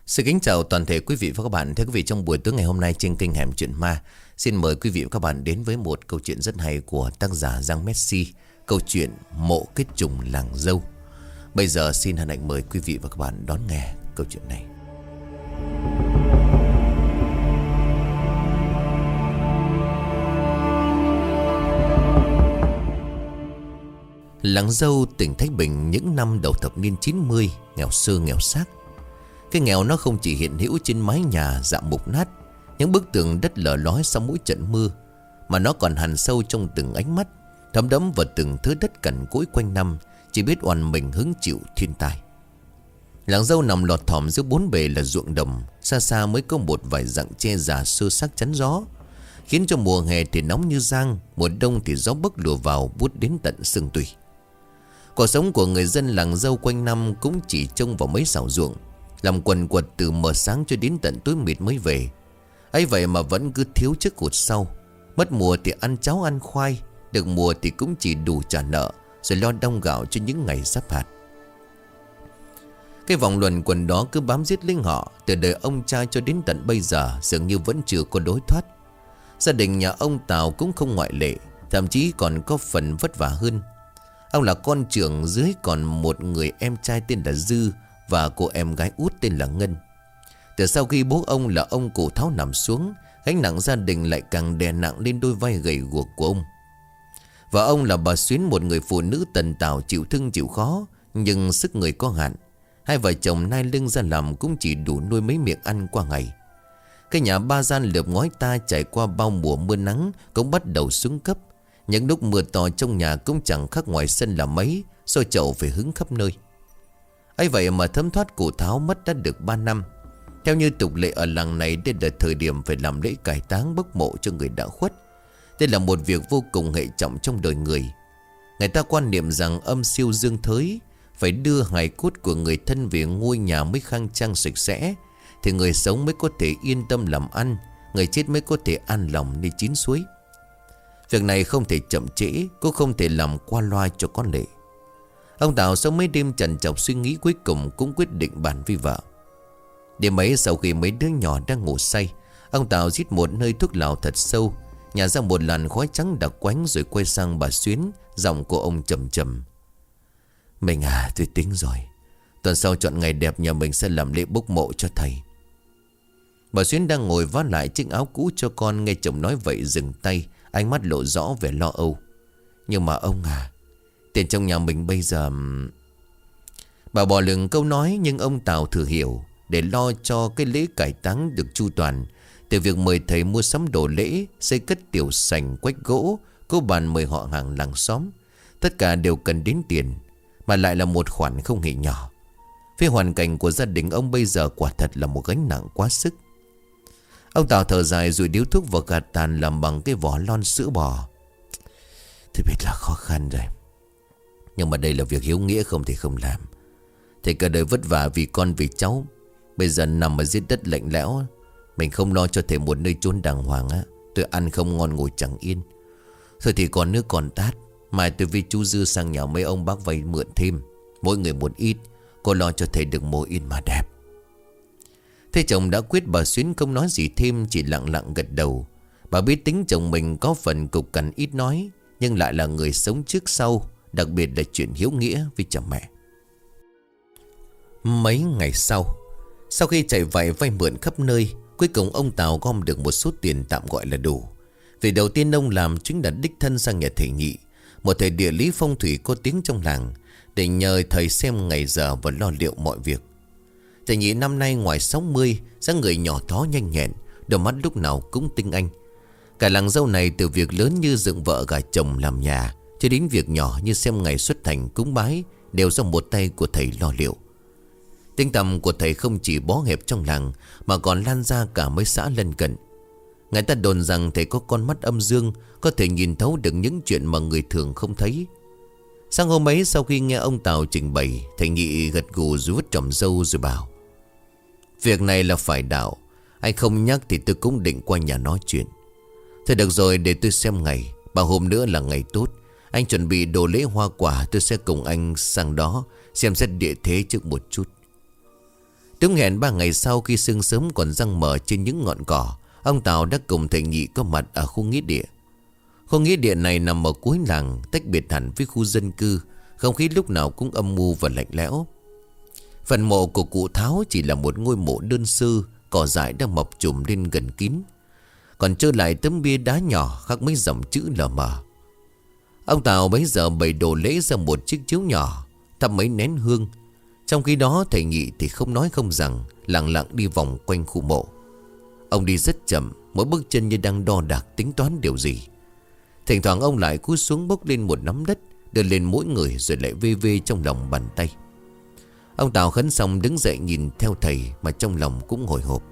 Xin kính chào toàn thể quý vị và các bạn. Thưa quý vị, trong buổi tối ngày hôm nay trên kênh Hẻm Chuyện Ma, xin mời quý vị và các bạn đến với một câu chuyện rất hay của tác giả Giang Messi. Câu chuyện Mộ Kết Trùng Làng Dâu. Bây giờ xin hân hạnh mời quý vị và các bạn đón nghe câu chuyện này. Làng Dâu, tỉnh Thái Bình những năm đầu thập niên 90, nghèo sơ nghèo xác. Cái nghèo nó không chỉ hiện hữu trên mái nhà dạm mục nát, những bức tường đất lở lói sau mỗi trận mưa, mà nó còn hằn sâu trong từng ánh mắt, thấm đẫm vào từng thứ đất cằn cỗi quanh năm, chỉ biết oằn mình hứng chịu thiên tai. Làng Dâu nằm lọt thỏm giữa bốn bề là ruộng đồng, xa xa mới có một vài rặng tre già xơ xác chắn gió, khiến cho mùa hè thì nóng như giang, mùa đông thì gió bấc lùa vào buốt đến tận xương tủy. Cuộc sống của người dân làng Dâu quanh năm cũng chỉ trông vào mấy xào ruộng, làm quần quật từ mờ sáng cho đến tận tối mịt mới về. Ấy vậy mà vẫn cứ thiếu trước hụt sau. Mất mùa thì ăn cháo ăn khoai, được mùa thì cũng chỉ đủ trả nợ, rồi lo đong gạo cho những ngày sắp hạt. Cái vòng luẩn quẩn đó cứ bám giết linh họ từ đời ông cha cho đến tận bây giờ, dường như vẫn chưa có lối thoát. Gia đình nhà ông Tào cũng không ngoại lệ, thậm chí còn có phần vất vả hơn. Ông là con trưởng, dưới còn một người em trai tên là Dư và cô em gái út tên là Ngân. Từ sau khi bố ông là ông cụ Tháo nằm xuống, gánh nặng gia đình lại càng đè nặng lên đôi vai gầy guộc của ông. Và ông là bà Xuyến, một người phụ nữ tần tảo chịu thương chịu khó, nhưng sức người có hạn. Hai vợ chồng nai lưng ra làm cũng chỉ đủ nuôi mấy miệng ăn qua ngày. Cái nhà ba gian lợp ngói ta trải qua bao mùa mưa nắng cũng bắt đầu xuống cấp. Những lúc mưa to trong nhà cũng chẳng khác ngoài sân là mấy, xôi chậu phải hứng khắp nơi. Ấy vậy mà thấm thoát cụ Tháo mất đã được 3 năm. Theo như tục lệ ở làng này, đây là thời điểm phải làm lễ cải táng bốc mộ cho người đã khuất. Đây là một việc vô cùng hệ trọng trong đời người. Người ta quan niệm rằng âm siêu dương thới, phải đưa hài cốt của người thân về ngôi nhà mới khang trang sạch sẽ, thì người sống mới có thể yên tâm làm ăn, người chết mới có thể an lòng đi chín suối. Việc này không thể chậm trễ, cũng không thể làm qua loa cho có lệ. Ông Tào sau mấy đêm trằn trọc suy nghĩ, cuối cùng cũng quyết định bàn với vợ. Đêm ấy, sau khi mấy đứa nhỏ đang ngủ say, ông Tào rít một hơi thuốc lào thật sâu, nhả ra một làn khói trắng đặc quánh, rồi quay sang bà Xuyến. Giọng của ông trầm trầm: "Mình à, tôi tính rồi. Tuần sau chọn ngày đẹp, nhà mình sẽ làm lễ bốc mộ cho thầy." Bà Xuyến đang ngồi vá lại chiếc áo cũ cho con, nghe chồng nói vậy dừng tay, ánh mắt lộ rõ vẻ lo âu. "Nhưng mà ông à, tiền trong nhà mình bây giờ..." Bà bỏ lửng câu nói, nhưng ông Tào thừa hiểu. Để lo cho cái lễ cải táng được chu toàn, từ việc mời thầy mua sắm đồ lễ, xây cất tiểu sành, quách gỗ, cô bàn mời họ hàng làng xóm, tất cả đều cần đến tiền, mà lại là một khoản không hề nhỏ. Với hoàn cảnh của gia đình ông bây giờ, quả thật là một gánh nặng quá sức. Ông Tào thở dài rồi điếu thuốc vào gạt tàn làm bằng cái vỏ lon sữa bò. "Tôi biết là khó khăn rồi, nhưng mà đây là việc hiếu nghĩa, không thể không làm. Thầy cả đời vất vả vì con vì cháu, bây giờ nằm ở dưới đất lạnh lẽo, mình không lo cho thầy một nơi chốn đàng hoàng á, tôi ăn không ngon ngồi chẳng yên. Thôi thì còn nước còn tát, mai tôi với chú Dư sang nhà mấy ông bác vay mượn thêm, mỗi người một ít, cô lo cho thầy được mồ yên mà đẹp." Thế chồng đã quyết, bà Xuyến không nói gì thêm, chỉ lặng lặng gật đầu. Bà biết tính chồng mình có phần cục cằn ít nói, nhưng lại là người sống trước sau, đặc biệt là chuyện hiếu nghĩa với cha mẹ. Mấy ngày sau khi chạy vay mượn khắp nơi, cuối cùng ông Tào gom được một số tiền tạm gọi là đủ. Việc đầu tiên ông làm chính là đích thân sang nhà thầy Nhị, một thầy địa lý phong thủy có tiếng trong làng, để nhờ thầy xem ngày giờ và lo liệu mọi việc. Thầy Nhị năm nay ngoài 60, dáng người nhỏ thó nhanh nhẹn, đôi mắt lúc nào cũng tinh anh. Cả làng Dâu này, từ việc lớn như dựng vợ gả chồng làm nhà, cho đến việc nhỏ như xem ngày xuất thành cúng bái, đều do một tay của thầy lo liệu. Tiếng tăm của thầy không chỉ bó hẹp trong làng, mà còn lan ra cả mấy xã lân cận. Người ta đồn rằng thầy có con mắt âm dương, có thể nhìn thấu được những chuyện mà người thường không thấy. Sáng hôm ấy, sau khi nghe ông Tào trình bày, thầy Nhị gật gù rồi vứt tròm râu rồi bảo: "Việc này là phải đạo, anh không nhắc thì tôi cũng định qua nhà nói chuyện. Thôi được rồi, để tôi xem ngày, bao hôm nữa là ngày tốt. Anh chuẩn bị đồ lễ hoa quả, tôi sẽ cùng anh sang đó xem xét địa thế trước một chút." Đúng hẹn 3 ngày sau, khi sương sớm còn răng mờ trên những ngọn cỏ, ông Tào đã cùng thầy Nhị có mặt ở khu nghĩa địa. Khu nghĩa địa này nằm ở cuối làng, tách biệt hẳn với khu dân cư. Không khí lúc nào cũng âm u và lạnh lẽo. Phần mộ của cụ Tháo chỉ là một ngôi mộ đơn sơ, cỏ dại đang mọc trùm lên gần kín, còn trơ lại tấm bia đá nhỏ khắc mấy dòng chữ lờ mờ. Ông Tào bấy giờ bày đồ lễ ra một chiếc chiếu nhỏ, thắp mấy nén hương. Trong khi đó thầy Nhị thì không nói không rằng, lặng lặng đi vòng quanh khu mộ. Ông đi rất chậm, mỗi bước chân như đang đo đạc tính toán điều gì. Thỉnh thoảng ông lại cúi xuống bốc lên một nắm đất, đưa lên mỗi người rồi lại vê vê trong lòng bàn tay. Ông Tào khấn xong đứng dậy nhìn theo thầy mà trong lòng cũng hồi hộp.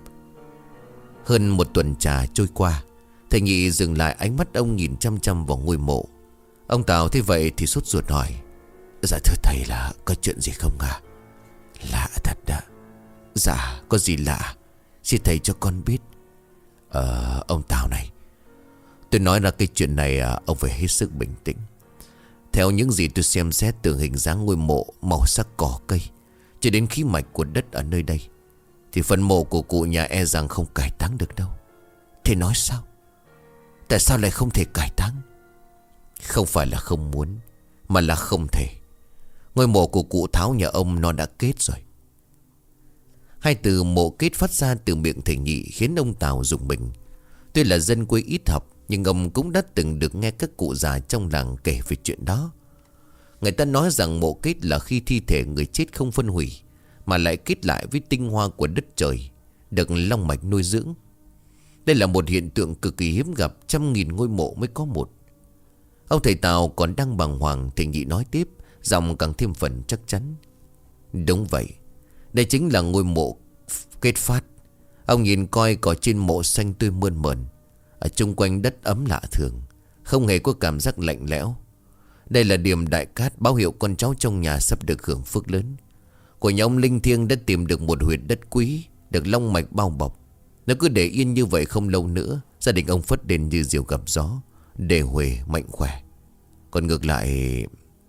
Hơn một tuần trà trôi qua, thầy Nhị dừng lại, ánh mắt ông nhìn chăm chăm vào ngôi mộ. Ông Tào thấy vậy thì sốt ruột hỏi: Dạ thưa thầy, là có chuyện gì không à? Lạ thật đó. Dạ có gì lạ? Xin thầy cho con biết. Ông Tào này, tôi nói ra cái chuyện này ông phải hết sức bình tĩnh. Theo những gì tôi xem xét từ hình dáng ngôi mộ, màu sắc cỏ cây cho đến khí mạch của đất ở nơi đây, thì phần mộ của cụ nhà e rằng không cải táng được đâu. Thế nói sao? Tại sao lại không thể cải táng? Không phải là không muốn, mà là không thể. Ngôi mộ của cụ Tháo nhà ông nó đã kết rồi. Hai từ mộ kết phát ra từ miệng thầy Nhị khiến ông Tào rùng mình. Tuy là dân quê ít học, nhưng ông cũng đã từng được nghe các cụ già trong làng kể về chuyện đó. Người ta nói rằng mộ kết là khi thi thể người chết không phân hủy, mà lại kết lại với tinh hoa của đất trời, được long mạch nuôi dưỡng. Đây là một hiện tượng cực kỳ hiếm gặp, trăm nghìn ngôi mộ mới có một. Ông thầy Tào còn đang bàng hoàng, thầy Nhị nói tiếp, giọng càng thêm phần chắc chắn: Đúng vậy, đây chính là ngôi mộ kết phát. Ông nhìn coi cỏ trên mộ xanh tươi mơn mởn, ở chung quanh đất ấm lạ thường, không hề có cảm giác lạnh lẽo. Đây là điểm đại cát báo hiệu con cháu trong nhà sắp được hưởng phước lớn. Của nhà ông linh thiêng đã tìm được một huyệt đất quý, được long mạch bao bọc. Nếu cứ để yên như vậy, không lâu nữa gia đình ông phất lên như diều gặp gió, đề huề mạnh khỏe. Còn ngược lại...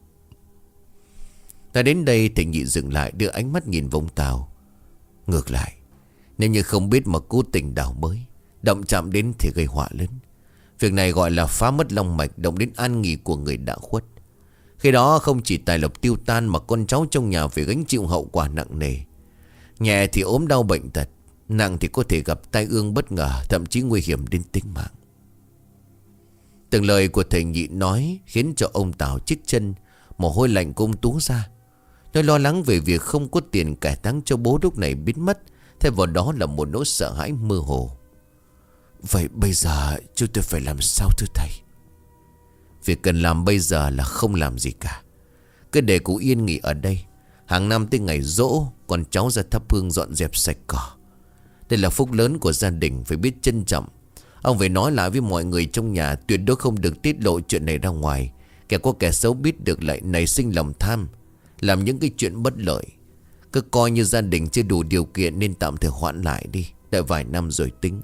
Ta đến đây thầy Nhị dừng lại, đưa ánh mắt nhìn vông Tào. Ngược lại, nếu như không biết mà cố tình đào bới, động chạm đến thì gây họa lớn. Việc này gọi là phá mất long mạch, động đến an nghỉ của người đã khuất. Khi đó không chỉ tài lộc tiêu tan, mà con cháu trong nhà phải gánh chịu hậu quả nặng nề. Nhẹ thì ốm đau bệnh tật, nặng thì có thể gặp tai ương bất ngờ, thậm chí nguy hiểm đến tính mạng. Từng lời của thầy Nhị nói khiến cho ông Tào chích chân, mồ hôi lạnh của ông túa ra. Tôi lo lắng về việc không có tiền cải táng cho bố lúc này biến mất, thêm vào đó là một nỗi sợ hãi mơ hồ. Vậy bây giờ chúng tôi phải làm sao thưa thầy? Việc cần làm bây giờ là không làm gì cả. Cứ để cụ yên nghỉ ở đây. Hàng năm tới ngày giỗ, con cháu ra thắp hương dọn dẹp sạch cỏ. Đây là phúc lớn của gia đình, phải biết trân trọng. Ông phải nói lại với mọi người trong nhà, tuyệt đối không được tiết lộ chuyện này ra ngoài. Kẻ có kẻ xấu biết được lại nảy sinh lòng tham, làm những cái chuyện bất lợi. Cứ coi như gia đình chưa đủ điều kiện nên tạm thời hoãn lại đi, đợi vài năm rồi tính.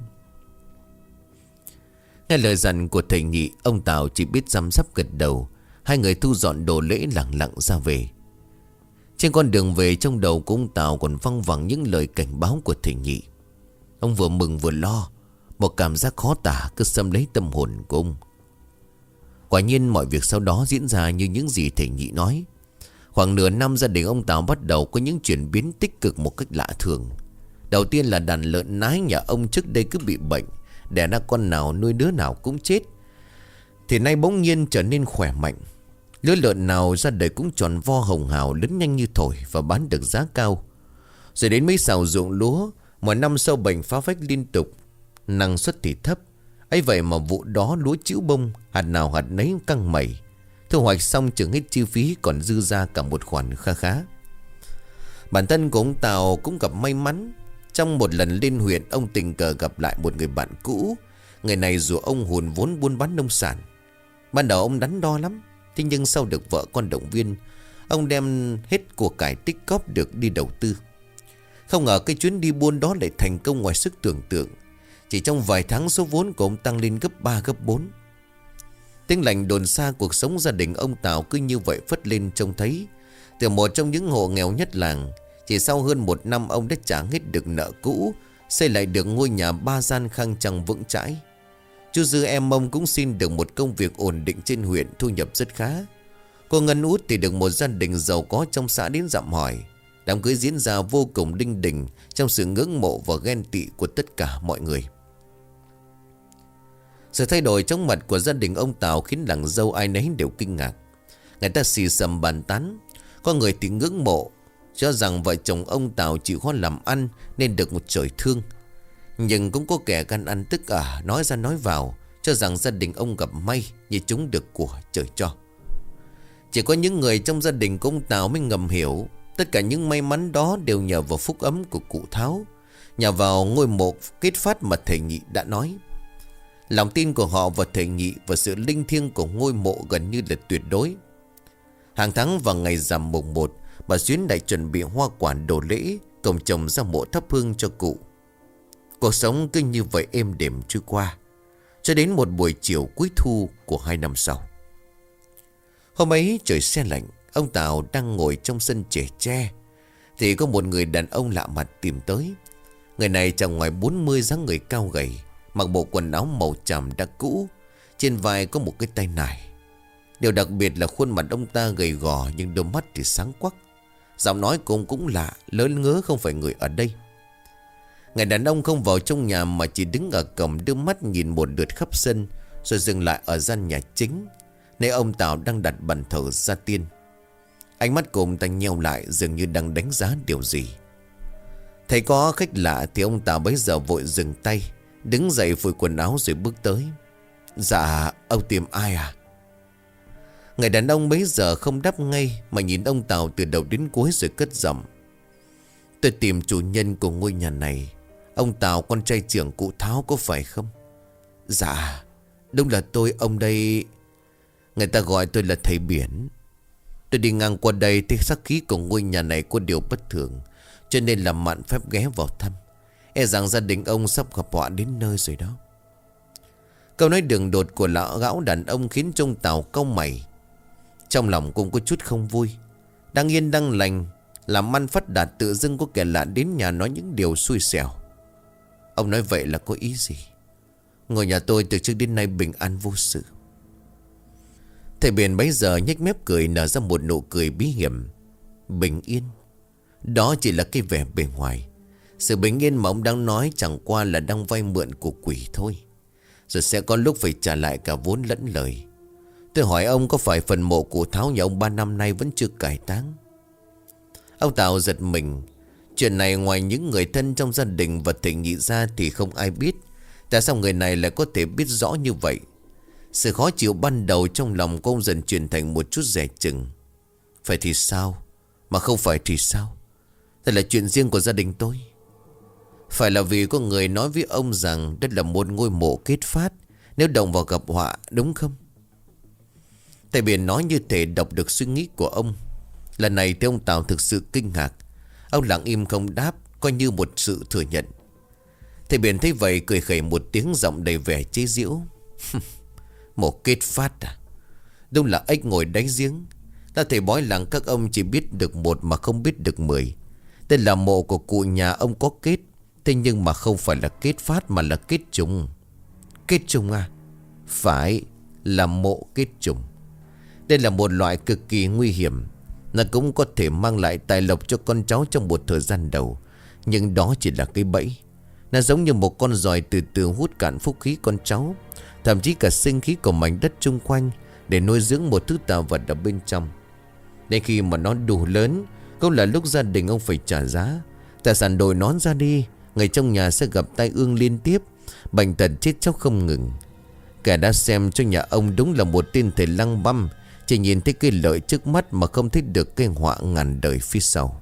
Nghe lời dặn của thầy Nhị, ông Tào chỉ biết răm rắp gật đầu. Hai người thu dọn đồ lễ lặng lặng ra về. Trên con đường về, trong đầu của ông Tào còn văng vẳng những lời cảnh báo của thầy Nhị. Ông vừa mừng vừa lo, một cảm giác khó tả cứ xâm lấy tâm hồn của ông. Quả nhiên mọi việc sau đó diễn ra như những gì thầy Nhị nói. Khoảng nửa năm, gia đình ông Tào bắt đầu có những chuyển biến tích cực một cách lạ thường. Đầu tiên là đàn lợn nái nhà ông trước đây cứ bị bệnh, đẻ ra con nào nuôi đứa nào cũng chết, thì nay bỗng nhiên trở nên khỏe mạnh. Lứa lợn nào ra đời cũng tròn vo hồng hào, lớn nhanh như thổi và bán được giá cao. Rồi đến mấy sào ruộng lúa, mỗi năm sâu bệnh phá phách liên tục, năng suất thì thấp. Ấy vậy mà vụ đó lúa chĩu bông, hạt nào hạt nấy căng mẩy. Thu hoạch xong chừng hết chi phí, còn dư ra cả một khoản kha khá. Bản thân của ông Tào cũng gặp may mắn. Trong một lần lên huyện, ông tình cờ gặp lại một người bạn cũ. Người này rủ ông hùn vốn buôn bán nông sản. Ban đầu ông đắn đo lắm, thế nhưng sau được vợ con động viên, ông đem hết của cải tích cóp được đi đầu tư. Không ngờ cái chuyến đi buôn đó lại thành công ngoài sức tưởng tượng. Chỉ trong vài tháng, số vốn của ông tăng lên gấp 3 gấp 4. Tiếng lành đồn xa, cuộc sống gia đình ông Tào cứ như vậy phất lên trông thấy. Từ một trong những hộ nghèo nhất làng, Chỉ sau hơn 1 năm ông đã trả hết được nợ cũ, xây lại được ngôi nhà 3 gian khang trang vững chãi. Chú Dư em ông cũng xin được một công việc ổn định trên huyện, thu nhập rất khá. Cô Ngân út thì được một gia đình giàu có trong xã đến dặm hỏi. Đám cưới diễn ra vô cùng đinh đình trong sự ngưỡng mộ và ghen tị của tất cả mọi người. Sự thay đổi chóng mặt của gia đình ông Tào khiến làng dâu ai nấy đều kinh ngạc. Người ta xì xầm bàn tán. Có người thì ngưỡng mộ, cho rằng vợ chồng ông Tào chịu khó làm ăn nên được một trời thương. Nhưng cũng có kẻ gan ăn tức nói ra nói vào, cho rằng gia đình ông gặp may như chúng được của trời cho. Chỉ có những người trong gia đình của ông Tào mới ngầm hiểu, tất cả những may mắn đó đều nhờ vào phúc ấm của cụ Tháo, nhờ vào ngôi mộ kết phát mà thầy Nhị đã nói. Lòng tin của họ vào thầy Nhị và sự linh thiêng của ngôi mộ gần như là tuyệt đối. Hàng tháng vào ngày rằm mùng 1, bà Xuyến lại chuẩn bị hoa quả đồ lễ, cồng chồng ra mộ thắp hương cho cụ. Cuộc sống cứ như vậy êm đềm trôi qua, cho đến một buổi chiều cuối thu của 2 năm sau. Hôm ấy trời se lạnh, ông Tào đang ngồi trong sân chè tre thì có một người đàn ông lạ mặt tìm tới. Người này chừng ngoài 40, dáng người cao gầy, mặc bộ quần áo màu tràm đã cũ, trên vai có một cái tay nải. Điều đặc biệt là khuôn mặt ông ta gầy gò nhưng đôi mắt thì sáng quắc. Giọng nói cũng lạ, lớn ngớ không phải người ở đây. Người đàn ông không vào trong nhà mà chỉ đứng ở cổng đưa mắt nhìn một lượt khắp sân, rồi dừng lại ở gian nhà chính, nơi ông Tào đang đặt bàn thờ gia tiên. Ánh mắt của ông ta nheo lại, dường như đang đánh giá điều gì. Thấy có khách lạ thì ông Tào bấy giờ vội dừng tay, đứng dậy phủi quần áo rồi bước tới. Dạ, ông tìm ai à? Người đàn ông bấy giờ không đáp ngay mà nhìn ông Tào từ đầu đến cuối rồi cất giọng. Tôi tìm chủ nhân của ngôi nhà này, ông Tào con trai trưởng cụ Tháo có phải không? Dạ, đúng là tôi, ông đây. Người ta gọi tôi là thầy Biển. Tôi đi ngang qua đây thấy sắc khí của ngôi nhà này có điều bất thường, cho nên làm mạn phép ghé vào thăm. E rằng gia đình ông sắp gặp họa đến nơi rồi đó. Câu nói đường đột của lão gã đàn ông khiến trông Tào cau mày. Trong lòng cũng có chút không vui. Đang yên đang lành, làm ăn phát đạt, tự dưng có kẻ lạ đến nhà nói những điều xui xẻo. Ông nói vậy là có ý gì? Ngôi nhà tôi từ trước đến nay bình an vô sự. Thầy Biển bấy giờ nhếch mép cười, nở ra một nụ cười bí hiểm. Bình yên? Đó chỉ là cái vẻ bề ngoài. Sự bình yên mà ông đang nói chẳng qua là đang vay mượn của quỷ thôi, rồi sẽ có lúc phải trả lại cả vốn lẫn lời. Tôi hỏi ông, có phải phần mộ cụ Tháo nhà ông 3 năm nay vẫn chưa cải táng? Ông Tào giật mình. Chuyện này ngoài những người thân trong gia đình và thầy Nhị ra thì không ai biết. Tại sao người này lại có thể biết rõ như vậy? Sự khó chịu ban đầu trong lòng của ông dần chuyển thành một chút dè chừng. Phải thì sao? Mà không phải thì sao? Đây là chuyện riêng của gia đình tôi. Phải là vì có người nói với ông rằng đây là một ngôi mộ kết phát, nếu động vào gặp họa, đúng không? Thầy Biển nói như thể đọc được suy nghĩ của ông. Lần này thì ông Tào thực sự kinh ngạc. Ông lặng im không đáp, coi như một sự thừa nhận. Thầy Biển thấy vậy cười khẩy một tiếng, giọng đầy vẻ chế giễu. Mộ kết phát à? Đúng là ếch ngồi đáy giếng. Ta thầy bói làng các ông chỉ biết được 1 mà không biết được 10. Đây là mộ của cụ nhà ông có kết, thế nhưng mà không phải là kết phát mà là kết trùng. Kết trùng à? Phải, là mộ kết trùng. Đây là một loại cực kỳ nguy hiểm. Nó cũng có thể mang lại tài lộc cho con cháu trong một thời gian đầu, nhưng đó chỉ là cái bẫy. Nó giống như một con giòi từ từ hút cạn phúc khí con cháu, thậm chí cả sinh khí của mảnh đất chung quanh, để nuôi dưỡng một thứ tạo vật ở bên trong. Đến khi mà nó đủ lớn, cũng là lúc gia đình ông phải trả giá. Tài sản đổi nón ra đi, người trong nhà sẽ gặp tai ương liên tiếp, bệnh tật chết chóc không ngừng. Kẻ đã xem cho nhà ông đúng là một tên thầy lăng băm, chỉ nhìn thấy cái lợi trước mắt mà không thấy được cái họa ngàn đời phía sau.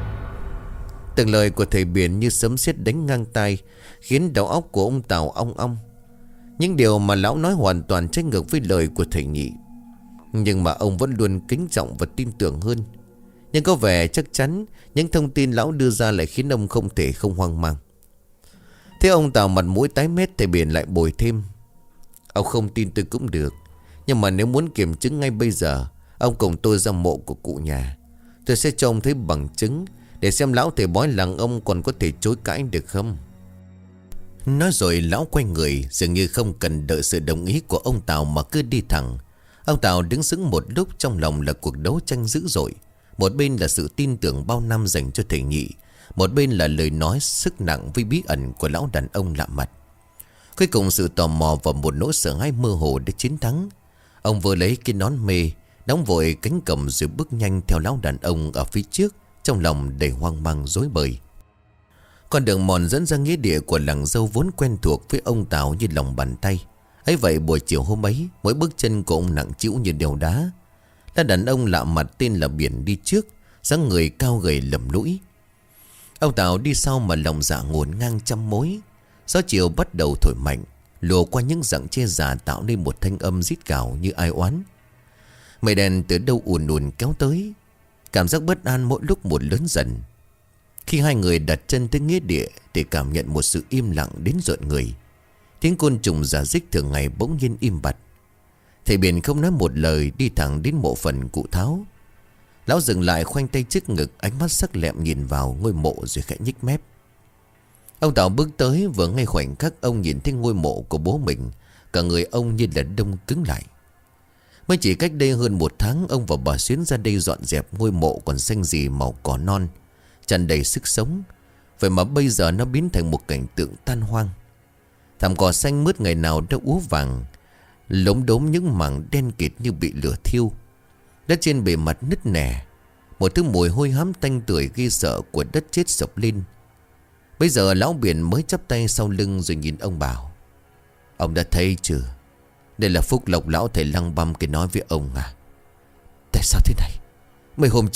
Từng lời của thầy Biển như sấm sét đánh ngang tai, khiến đầu óc của ông Tào ong ong. Những điều mà lão nói hoàn toàn trái ngược với lời của thầy Nhị, nhưng mà ông vẫn luôn kính trọng và tin tưởng hơn. Nhưng có vẻ chắc chắn những thông tin lão đưa ra lại khiến ông không thể không hoang mang. Thế ông Tào mặt mũi tái mét, thầy Biển lại bồi thêm. Ông không tin tôi cũng được, nhưng mà nếu muốn kiểm chứng ngay bây giờ, ông cùng tôi ra mộ của cụ nhà. Tôi sẽ cho ông thấy bằng chứng Để xem lão thầy bói làng ông còn có thể chối cãi được không. Nói rồi lão quay người, dường như không cần đợi sự đồng ý của ông Tào mà cứ đi thẳng. Ông Tào đứng sững một lúc, trong lòng là cuộc đấu tranh dữ dội. Một bên là sự tin tưởng bao năm dành cho thầy Nhị, một bên là lời nói sức nặng với bí ẩn của lão đàn ông lạ mặt. Cuối cùng sự tò mò và một nỗi sợ hãi mơ hồ đã chiến thắng. Ông vừa lấy cái nón mê, đóng vội cánh cầm rồi bước nhanh theo lão đàn ông ở phía trước, trong lòng đầy hoang mang rối bời. Con đường mòn dẫn ra nghĩa địa của làng Dâu vốn quen thuộc với ông Tào như lòng bàn tay. Ấy vậy buổi chiều hôm ấy, mỗi bước chân của ông nặng trĩu như đèo đá. Là đàn ông lạ mặt tên là Biển đi trước, dáng người cao gầy lầm lũi. Ông Tào đi sau mà lòng dạ ngổn ngang trăm mối. Gió chiều bắt đầu thổi mạnh, lùa qua những rặng tre già tạo nên một thanh âm rít gào như ai oán. Mây đen từ đâu ùn ùn kéo tới, cảm giác bất an mỗi lúc một lớn dần. Khi hai người đặt chân tới nghĩa địa để cảm nhận một sự im lặng đến rợn người, tiếng côn trùng rả rích thường ngày bỗng nhiên im bặt. Thầy Biển không nói một lời đi thẳng đến mộ phần cụ Tháo. Lão dừng lại khoanh tay trước ngực, ánh mắt sắc lẹm nhìn vào ngôi mộ rồi khẽ nhích mép. Ông Tào bước tới, vừa ngay khoảnh khắc ông nhìn thấy ngôi mộ của bố mình, cả người ông như là đông cứng lại. Mới chỉ cách đây hơn một tháng, ông và bà Xuyến ra đây dọn dẹp ngôi mộ còn xanh rì màu cỏ non, tràn đầy sức sống. Vậy mà bây giờ nó biến thành một cảnh tượng tan hoang. Thảm cỏ xanh mướt ngày nào đã úa vàng, lốm đốm những mảng đen kịt như bị lửa thiêu. Đất trên bề mặt nứt nẻ, một thứ mùi hôi hám tanh tưởi ghê sợ của đất chết sập lên. Bây giờ lão Biển mới chắp tay sau lưng rồi nhìn ông bảo: "Ông đã thấy chưa? Đây là phúc lộc lão thầy Lăng Băm kia nói với ông à." "Tại sao thế này? Mấy hôm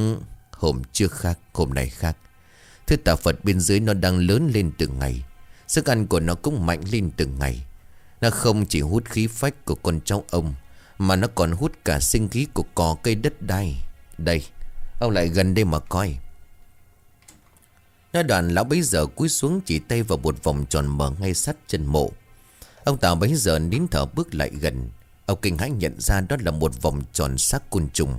trước khác, hôm nay khác. Thứ tà Phật bên dưới nó đang lớn lên từng ngày. Sức ăn của nó cũng mạnh lên từng ngày. Nó không chỉ hút khí phách của con cháu ông, mà nó còn hút cả sinh khí của cỏ cây đất đai. Đây, ông lại gần đây mà coi." Nói đoạn lão bấy giờ cúi xuống chỉ tay vào một vòng tròn mở ngay sát chân mộ. Ông Tào bấy giờ nín thở bước lại gần. Ông kinh hãi nhận ra đó là một vòng tròn xác côn trùng.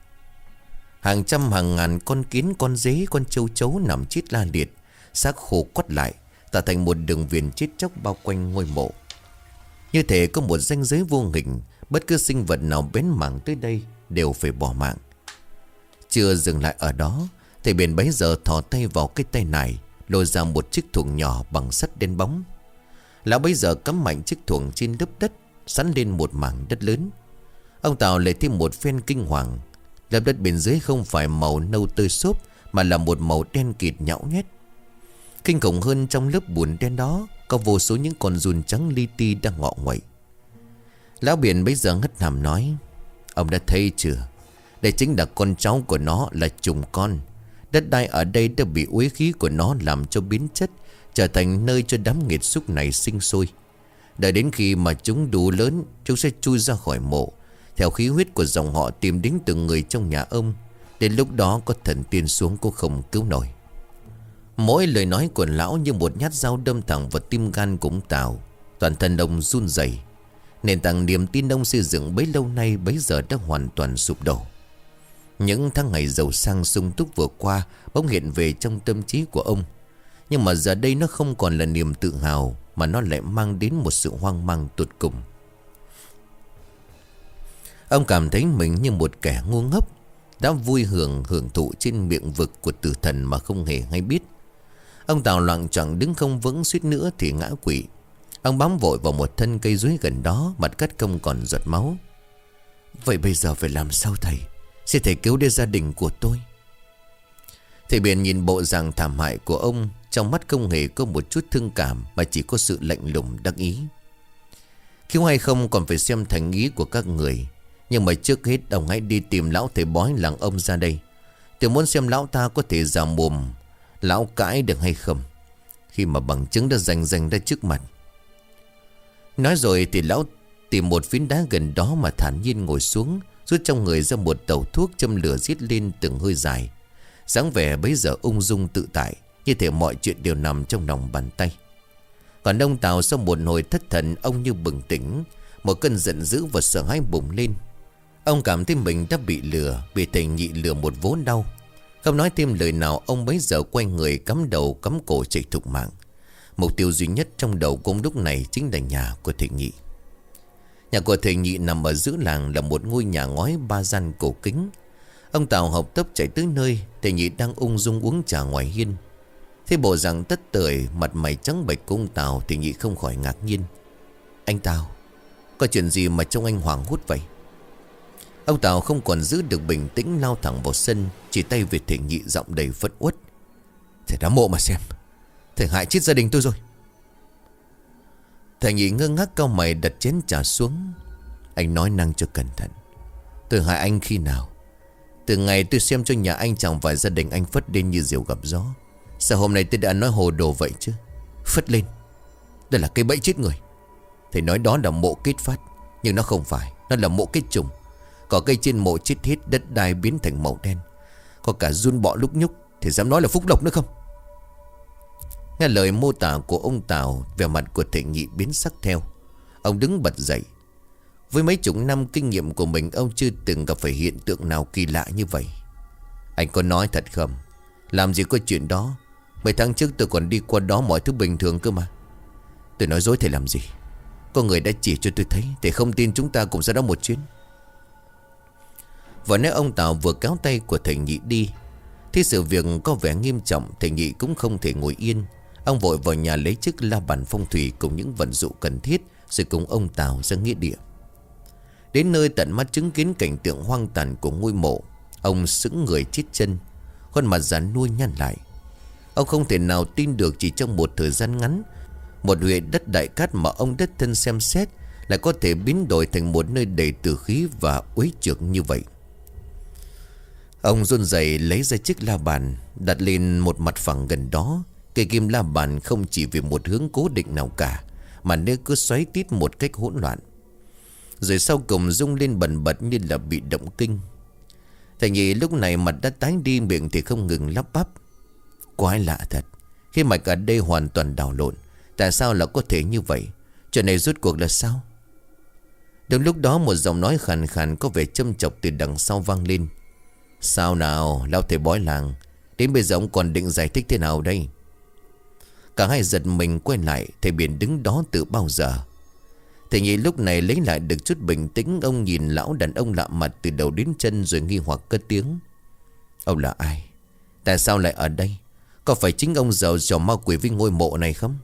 Hàng trăm hàng ngàn con kiến, con dế, con châu chấu nằm chít la liệt, xác khô quắt lại, tạo thành một đường viền chết chóc bao quanh ngôi mộ. Như thể có một ranh giới vô hình, bất cứ sinh vật nào bén mảng tới đây đều phải bỏ mạng. Chưa dừng lại ở đó, thầy Biển bấy giờ thò tay vào cái tay này, lôi ra một chiếc thuồng nhỏ bằng sắt đen bóng. Lão bấy giờ cắm mạnh chiếc thuồng trên lớp đất, sắn lên một mảng đất lớn. Ông Tào lại thêm một phen kinh hoàng. Lớp đất bên dưới không phải màu nâu tơi xốp, mà là một màu đen kịt nhão nhét. Kinh khủng hơn, trong lớp bùn đen đó có vô số những con giun trắng li ti đang ngọ nguậy. Lão Biển bấy giờ ngất hàm nói: "Ông đã thấy chưa? Đây chính là con cháu của nó, là trùng con. Đất đai ở đây đã bị uế khí của nó làm cho biến chất, trở thành nơi cho đám nghiệt xúc này sinh sôi. Đợi đến khi mà chúng đủ lớn, chúng sẽ chui ra khỏi mộ, theo khí huyết của dòng họ tìm đến từng người trong nhà ông. Đến lúc đó có thần tiên xuống cũng không cứu nổi." Mỗi lời nói của lão như một nhát dao đâm thẳng vào tim gan của ông Tào. Toàn thân ông run rẩy. Nền tảng niềm tin ông xây dựng bấy lâu nay bấy giờ đã hoàn toàn sụp đổ. Những tháng ngày giàu sang sung túc vừa qua bỗng hiện về trong tâm trí của ông. Nhưng mà giờ đây nó không còn là niềm tự hào, mà nó lại mang đến một sự hoang mang tột cùng. Ông cảm thấy mình như một kẻ ngu ngốc, đã vui hưởng thụ trên miệng vực của tử thần mà không hề hay biết. Ông Tào loạng choạng đứng không vững, suýt nữa thì ngã quỵ. Ông bám vội vào một thân cây dưới gần đó, mặt cắt không còn giọt máu. "Vậy bây giờ phải làm sao thầy? Xin thầy cứu đến gia đình của tôi." Thầy Biển nhìn bộ dạng thảm hại của ông, trong mắt không hề có một chút thương cảm, mà chỉ có sự lạnh lùng đắc ý. "Cứu hay không còn phải xem thành ý của các người. Nhưng mà trước hết ông hãy đi tìm lão thầy bói làng ông ra đây. Tôi muốn xem lão ta có thể giả mồm lão cãi được hay không, khi mà bằng chứng đã rành ra trước mặt." Nói rồi thì lão tìm một phiến đá gần đó mà thản nhiên ngồi xuống, rút trong người ra một tẩu thuốc, châm lửa rít lên từng hơi dài. Dáng vẻ bấy giờ ung dung tự tại, như thể mọi chuyện đều nằm trong lòng bàn tay. Còn ông Tào sau một hồi thất thần, ông như bừng tỉnh. Một cơn giận dữ và sợ hãi bùng lên. Ông cảm thấy mình đã bị lừa, bị thầy Nhị lừa một vố đau. Không nói thêm lời nào, ông bấy giờ quay người cắm đầu cắm cổ chạy thục mạng. Mục tiêu duy nhất trong đầu của ông lúc này chính là nhà của thầy Nhị. Nhà của thầy Nhị nằm ở giữa làng, là một ngôi nhà ngói 3 gian cổ kính. Ông Tào học tấp chạy tới nơi. Thầy Nhị đang ung dung uống trà ngoài hiên. Thế bộ dạng tất tưởi, mặt mày trắng bệch của ông Tào, thầy Nhị không khỏi ngạc nhiên. Anh Tào, có chuyện gì mà trông anh hoảng hốt vậy? Ông Tào không còn giữ được bình tĩnh, lao thẳng vào sân, chỉ tay về thầy Nhị, giọng đầy phẫn uất. Thầy đám mộ mà xem, thầy hại chết gia đình tôi rồi. Thầy Nhị ngơ ngác cau mày, đặt chén trà xuống. Anh nói năng cho cẩn thận. Tôi hại anh khi nào? Từ ngày tôi xem cho nhà anh chẳng phải gia đình anh phất lên như diều gặp gió. Sao hôm nay tôi đã nói hồ đồ vậy chứ? Phất lên, đây là cây bẫy chết người. Thầy nói đó là mộ kết phát, nhưng nó không phải. Nó là mộ kết trùng. Có cây trên mộ chết hết, đất đai biến thành màu đen, có cả giun bọ lúc nhúc. Thì dám nói là phúc lộc nữa không? Nghe lời mô tả của ông Tào, vẻ mặt của thầy Nhị biến sắc theo. Ông đứng bật dậy. Với mấy chục năm kinh nghiệm của mình, ông chưa từng gặp phải hiện tượng nào kỳ lạ như vậy. Anh có nói thật không? Làm gì có chuyện đó. Mấy tháng trước tôi còn đi qua đó mọi thứ bình thường cơ mà. Tôi nói dối thầy làm gì? Có người đã chỉ cho tôi thấy. Thầy không tin chúng ta cùng ra đó một chuyến. Vừa nói ông Tào vừa kéo tay của thầy Nhị đi. Thế sự việc có vẻ nghiêm trọng, thầy Nhị cũng không thể ngồi yên. Ông vội vào nhà lấy chiếc la bàn phong thủy cùng những vận dụng cần thiết, rồi cùng ông Tào ra nghĩa địa. Đến nơi tận mắt chứng kiến cảnh tượng hoang tàn của ngôi mộ, ông sững người chết chân, khuôn mặt già nua nhăn lại. Ông không thể nào tin được chỉ trong một thời gian ngắn, một huyện đất đại cát mà ông đích thân xem xét lại có thể biến đổi thành một nơi đầy tử khí và uế trược như vậy. Ông run rẩy lấy ra chiếc la bàn, đặt lên một mặt phẳng gần đó. Cây kim la bàn không chỉ về một hướng cố định nào cả, mà nơi cứ xoáy tít một cách hỗn loạn, rồi sau cùng rung lên bần bật như là bị động kinh. Thầy Nhị lúc này mặt đã tái đi, miệng thì không ngừng lắp bắp. Quái lạ thật, khi mạch ở đây hoàn toàn đảo lộn. Tại sao lại có thể như vậy? Chuyện này rốt cuộc là sao? Đúng lúc đó một giọng nói khàn khàn có vẻ châm chọc từ đằng sau vang lên. Sao nào, lão thầy bói làng, đến bây giờ ông còn định giải thích thế nào đây? Cả hai giật mình quay lại. Thầy Biển đứng đó từ bao giờ. Thầy Nhị lúc này lấy lại được chút bình tĩnh. Ông nhìn lão đàn ông lạ mặt từ đầu đến chân, rồi nghi hoặc cất tiếng. Ông là ai? Tại sao lại ở đây? Có phải chính ông giàu trò ma quỷ với ngôi mộ này không?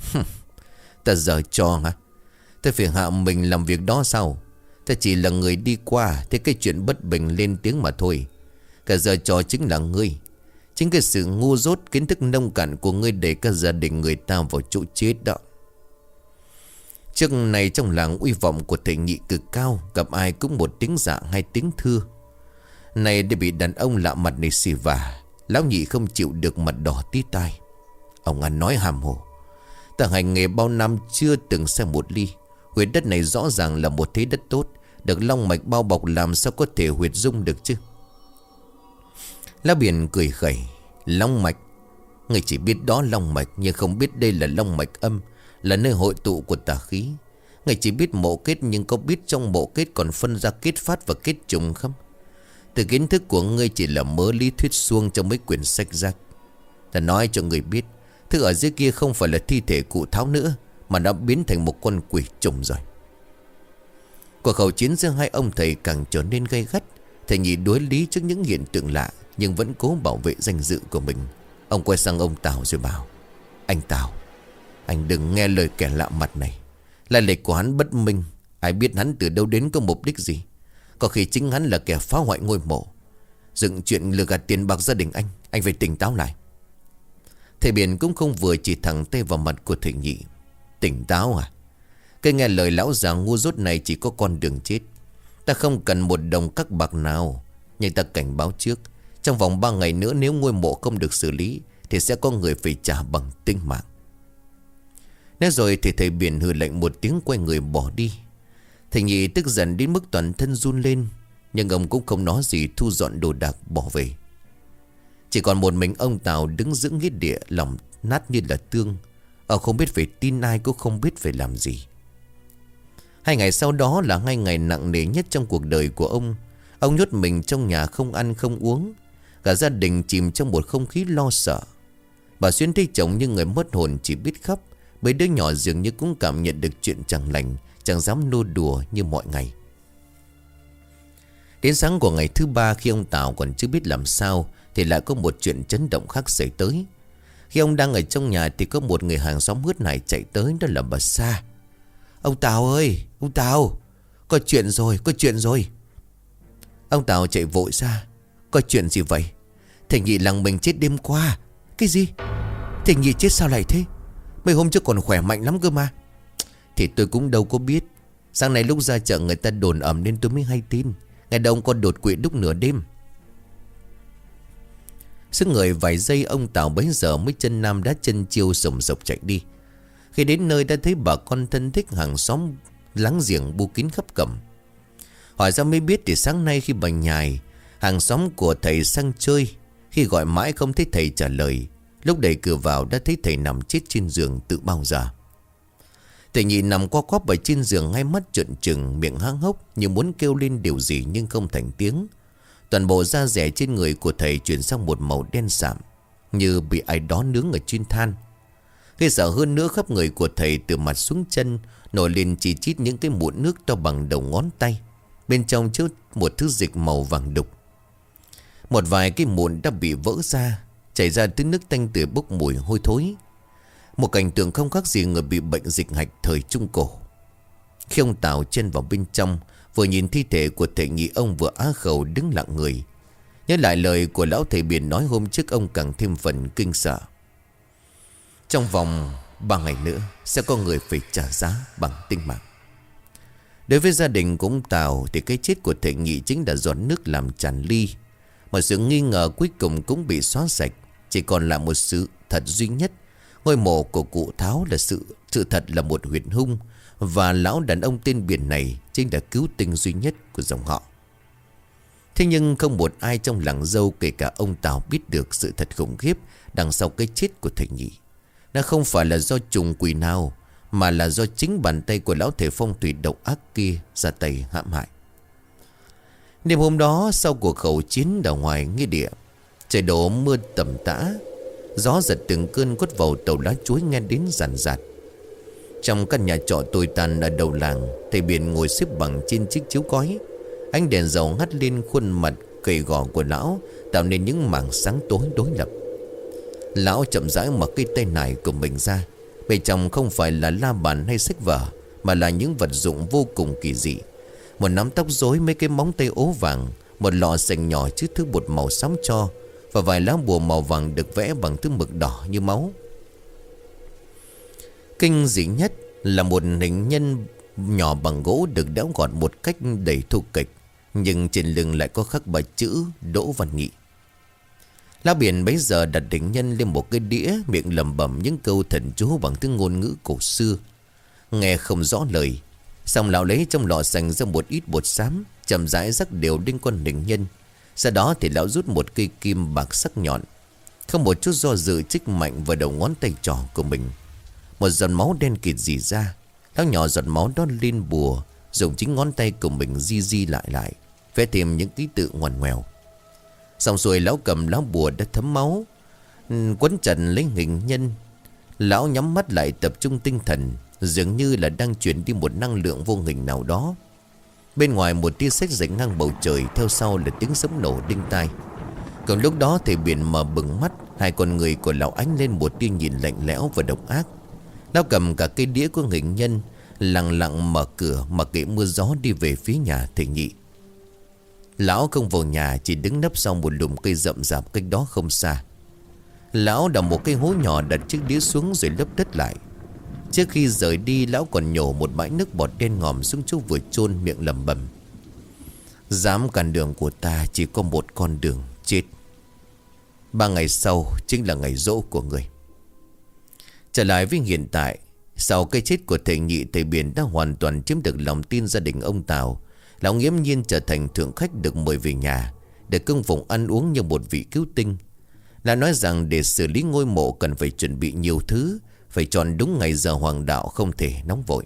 Ta giở trò hả? Ta phải hạ mình làm việc đó sao? Ta chỉ là người đi qua, thế cái chuyện bất bình lên tiếng mà thôi. Cả giờ trò chính là ngươi. Chính cái sự ngu dốt, kiến thức nông cạn của ngươi đẩy các gia đình người ta vào chỗ chết đó. Trước này trong làng uy vọng của thầy Nhị cực cao, gặp ai cũng một tiếng dạ hay tiếng thưa. Này để bị đàn ông lạ mặt này xì vả, lão Nhị không chịu được, mặt đỏ tí tai. Ông ăn nói hàm hồ. Ta hành nghề bao năm chưa từng xem một ly. Huyệt đất này rõ ràng là một thế đất tốt, được long mạch bao bọc, làm sao có thể huyệt dung được chứ? Lão Biển cười khẩy. Long mạch? Người chỉ biết đó long mạch, nhưng không biết đây là long mạch âm, là nơi hội tụ của tà khí. Người chỉ biết mộ kết, nhưng có biết trong mộ kết còn phân ra kết phát và kết trùng không? Từ kiến thức của ngươi chỉ là mớ lý thuyết suông trong mấy quyển sách rách. Ta nói cho người biết, thứ ở dưới kia không phải là thi thể cụ Tháo nữa, mà đã biến thành một con quỷ trùng rồi. Cuộc khẩu chiến giữa hai ông thầy càng trở nên gay gắt. Thầy Nhị đối lý trước những hiện tượng lạ, nhưng vẫn cố bảo vệ danh dự của mình. Ông quay sang ông Tào rồi bảo. Anh Tào, anh đừng nghe lời kẻ lạ mặt này. Lai lịch của hắn bất minh, ai biết hắn từ đâu đến, có mục đích gì. Có khi chính hắn là kẻ phá hoại ngôi mộ, dựng chuyện lừa gạt tiền bạc gia đình anh phải tỉnh táo lại. Thầy Biển cũng không vừa, chỉ thẳng tay vào mặt của thầy Nhị. Tỉnh táo à? Cái nghe lời lão già ngu dốt này chỉ có con đường chết. Ta không cần một đồng các bạc nào, nhưng ta cảnh báo trước, trong vòng 3 ngày nữa nếu ngôi mộ không được xử lý thì sẽ có người phải trả bằng tính mạng. Nói rồi thì thầy Biển hừ lệnh một tiếng, quay người bỏ đi. Thầy Nhị tức giận đến mức toàn thân run lên, nhưng ông cũng không nói gì, thu dọn đồ đạc bỏ về. Chỉ còn một mình ông Tào đứng giữa nghĩa địa, lòng nát như là tương. Ông không biết phải tin ai, cũng không biết phải làm gì. 2 ngày sau đó là 2 ngày nặng nề nhất trong cuộc đời của ông. Ông nhốt mình trong nhà, không ăn không uống. Cả gia đình chìm trong một không khí lo sợ. Bà Xuyến thấy chồng như người mất hồn chỉ biết khóc. Mấy đứa nhỏ dường như cũng cảm nhận được chuyện chẳng lành, chẳng dám nô đùa như mọi ngày. Đến sáng của ngày thứ ba, khi ông Tào còn chưa biết làm sao, thì lại có một chuyện chấn động khác xảy tới. Khi ông đang ở trong nhà thì có một người hàng xóm hớt hải chạy tới, đó là bà Sa. Ông Tào ơi, ông Tào, có chuyện rồi, có chuyện rồi. Ông Tào chạy vội ra. Có chuyện gì vậy? Thầy Nhị làng mình chết đêm qua. Cái gì? Thầy Nhị chết sao lại thế? Mấy hôm trước còn khỏe mạnh lắm cơ mà. Thì tôi cũng đâu có biết. Sáng nay lúc ra chợ người ta đồn ầm nên tôi mới hay tin. Ngày đầu ông còn đột quỵ lúc nửa đêm. Sức người vài giây, ông Tào bấy giờ mới chân nam đá chân chiêu sồng sộc chạy đi. Khi đến nơi đã thấy bà con thân thích hàng xóm láng giềng bu kín khắp cổng. Hỏi ra mới biết thì sáng nay khi bà Nhài, hàng xóm của thầy sang chơi, khi gọi mãi không thấy thầy trả lời, lúc đẩy cửa vào đã thấy thầy nằm chết trên giường tự bao giờ. Thầy Nhị nằm co quắp ở trên giường, hai mắt trợn trừng, miệng há hốc như muốn kêu lên điều gì nhưng không thành tiếng. Toàn bộ da rẻ trên người của thầy chuyển sang một màu đen sạm, như bị ai đó nướng ở trên than. Gây sợ hơn nữa, khắp người của thầy từ mặt xuống chân nổi lên chỉ chít những cái mụn nước to bằng đầu ngón tay. Bên trong chứa một thứ dịch màu vàng đục. Một vài cái mụn đã bị vỡ ra, chảy ra thứ nước tanh tưởi bốc mùi hôi thối. Một cảnh tượng không khác gì người bị bệnh dịch hạch thời Trung Cổ. Khi ông Tào chen vào bên trong, vừa nhìn thi thể của thầy Nhị, ông vừa á khẩu đứng lặng người. Nhớ lại lời của lão thầy Biển nói hôm trước, ông càng thêm phần kinh sợ. Trong vòng 3 ngày nữa sẽ có người phải trả giá bằng tính mạng. Đối với gia đình của ông Tào thì cái chết của thầy Nhị chính là giọt nước làm tràn ly. Mà sự nghi ngờ cuối cùng cũng bị xóa sạch. Chỉ còn lại một sự thật duy nhất. Ngôi mộ của cụ Tháo là sự thật là một huyệt hung. Và lão đàn ông tên Biển này chính là cứu tinh duy nhất của dòng họ. Thế nhưng không một ai trong làng Dâu, kể cả ông Tào, biết được sự thật khủng khiếp đằng sau cái chết của thầy Nhị. Nó không phải là do trùng quỷ nào, mà là do chính bàn tay của lão thầy phong thủy độc ác kia ra tay hãm hại. Đêm hôm đó, sau cuộc khẩu chiến ở ngoài nghĩa địa, trời đổ mưa tầm tã, gió giật từng cơn quất vào tàu lá chuối nghe đến ràn rạt. Trong căn nhà trọ tồi tàn ở đầu làng, thầy Biển ngồi xếp bằng trên chiếc chiếu cói. Ánh đèn dầu hắt lên khuôn mặt gầy gò của lão, tạo nên những mảng sáng tối đối lập. Lão chậm rãi mở cái tay nải của mình ra. Bên trong không phải là la bàn hay sách vở, mà là những vật dụng vô cùng kỳ dị. Một nắm tóc rối, mấy cái móng tay ố vàng, một lọ sành nhỏ chứa thứ bột màu xám cho, và vài lá bùa màu vàng được vẽ bằng thứ mực đỏ như máu. Kinh dị nhất là một hình nhân nhỏ bằng gỗ được đẽo gọt một cách đầy thô kệch, nhưng trên lưng lại có khắc 3 chữ Đỗ Văn Nghị. Lão Biển bấy giờ đặt hình nhân lên một cái đĩa, miệng lẩm bẩm những câu thần chú bằng tiếng ngôn ngữ cổ xưa, nghe không rõ lời. Xong lão lấy trong lọ sành ra một ít bột xám, chậm rãi rắc đều lên con hình nhân. Sau đó thì lão rút một cây kim bạc sắc nhọn, không một chút do dự chích mạnh vào đầu ngón tay trỏ của mình. Một giọt máu đen kịt rỉ ra. Lão nhỏ giọt máu đó lên bùa, dùng chính ngón tay của mình di lại, vẽ thêm những ký tự ngoằn ngoèo. Xong rồi lão cầm lá bùa đã thấm máu, quấn chặt lấy hình nhân. Lão nhắm mắt lại tập trung tinh thần, dường như là đang truyền đi một năng lượng vô hình nào đó. Bên ngoài một tia sét rạch ngang bầu trời, theo sau là tiếng sấm nổ đinh tai. Còn lúc đó thầy Biển mở bừng mắt, hai con người của lão ánh lên một tia nhìn lạnh lẽo và độc ác. Lão cầm cả cây đĩa của hình nhân, lặng lặng mở cửa mặc kệ mưa gió đi về phía nhà thầy Nhị. Lão không vào nhà, chỉ đứng nấp sau một lùm cây rậm rạp cách đó không xa. Lão đào một cây hố nhỏ, đặt chiếc đĩa xuống rồi lấp đất lại. Trước khi rời đi, lão còn nhổ một bãi nước bọt đen ngòm xuống chỗ vừa chôn, miệng lẩm bẩm: dám cản đường của ta chỉ có một con đường chết. 3 ngày sau chính là ngày giỗ của người. Trở lại với hiện tại, sau cái chết của thầy Nhị, thầy Biển đã hoàn toàn chiếm được lòng tin gia đình ông Tào. Lão nghiễm nhiên trở thành thượng khách được mời về nhà để cưng phụng ăn uống như một vị cứu tinh. Lão nói rằng để xử lý ngôi mộ cần phải chuẩn bị nhiều thứ, phải chọn đúng ngày giờ hoàng đạo, không thể nóng vội.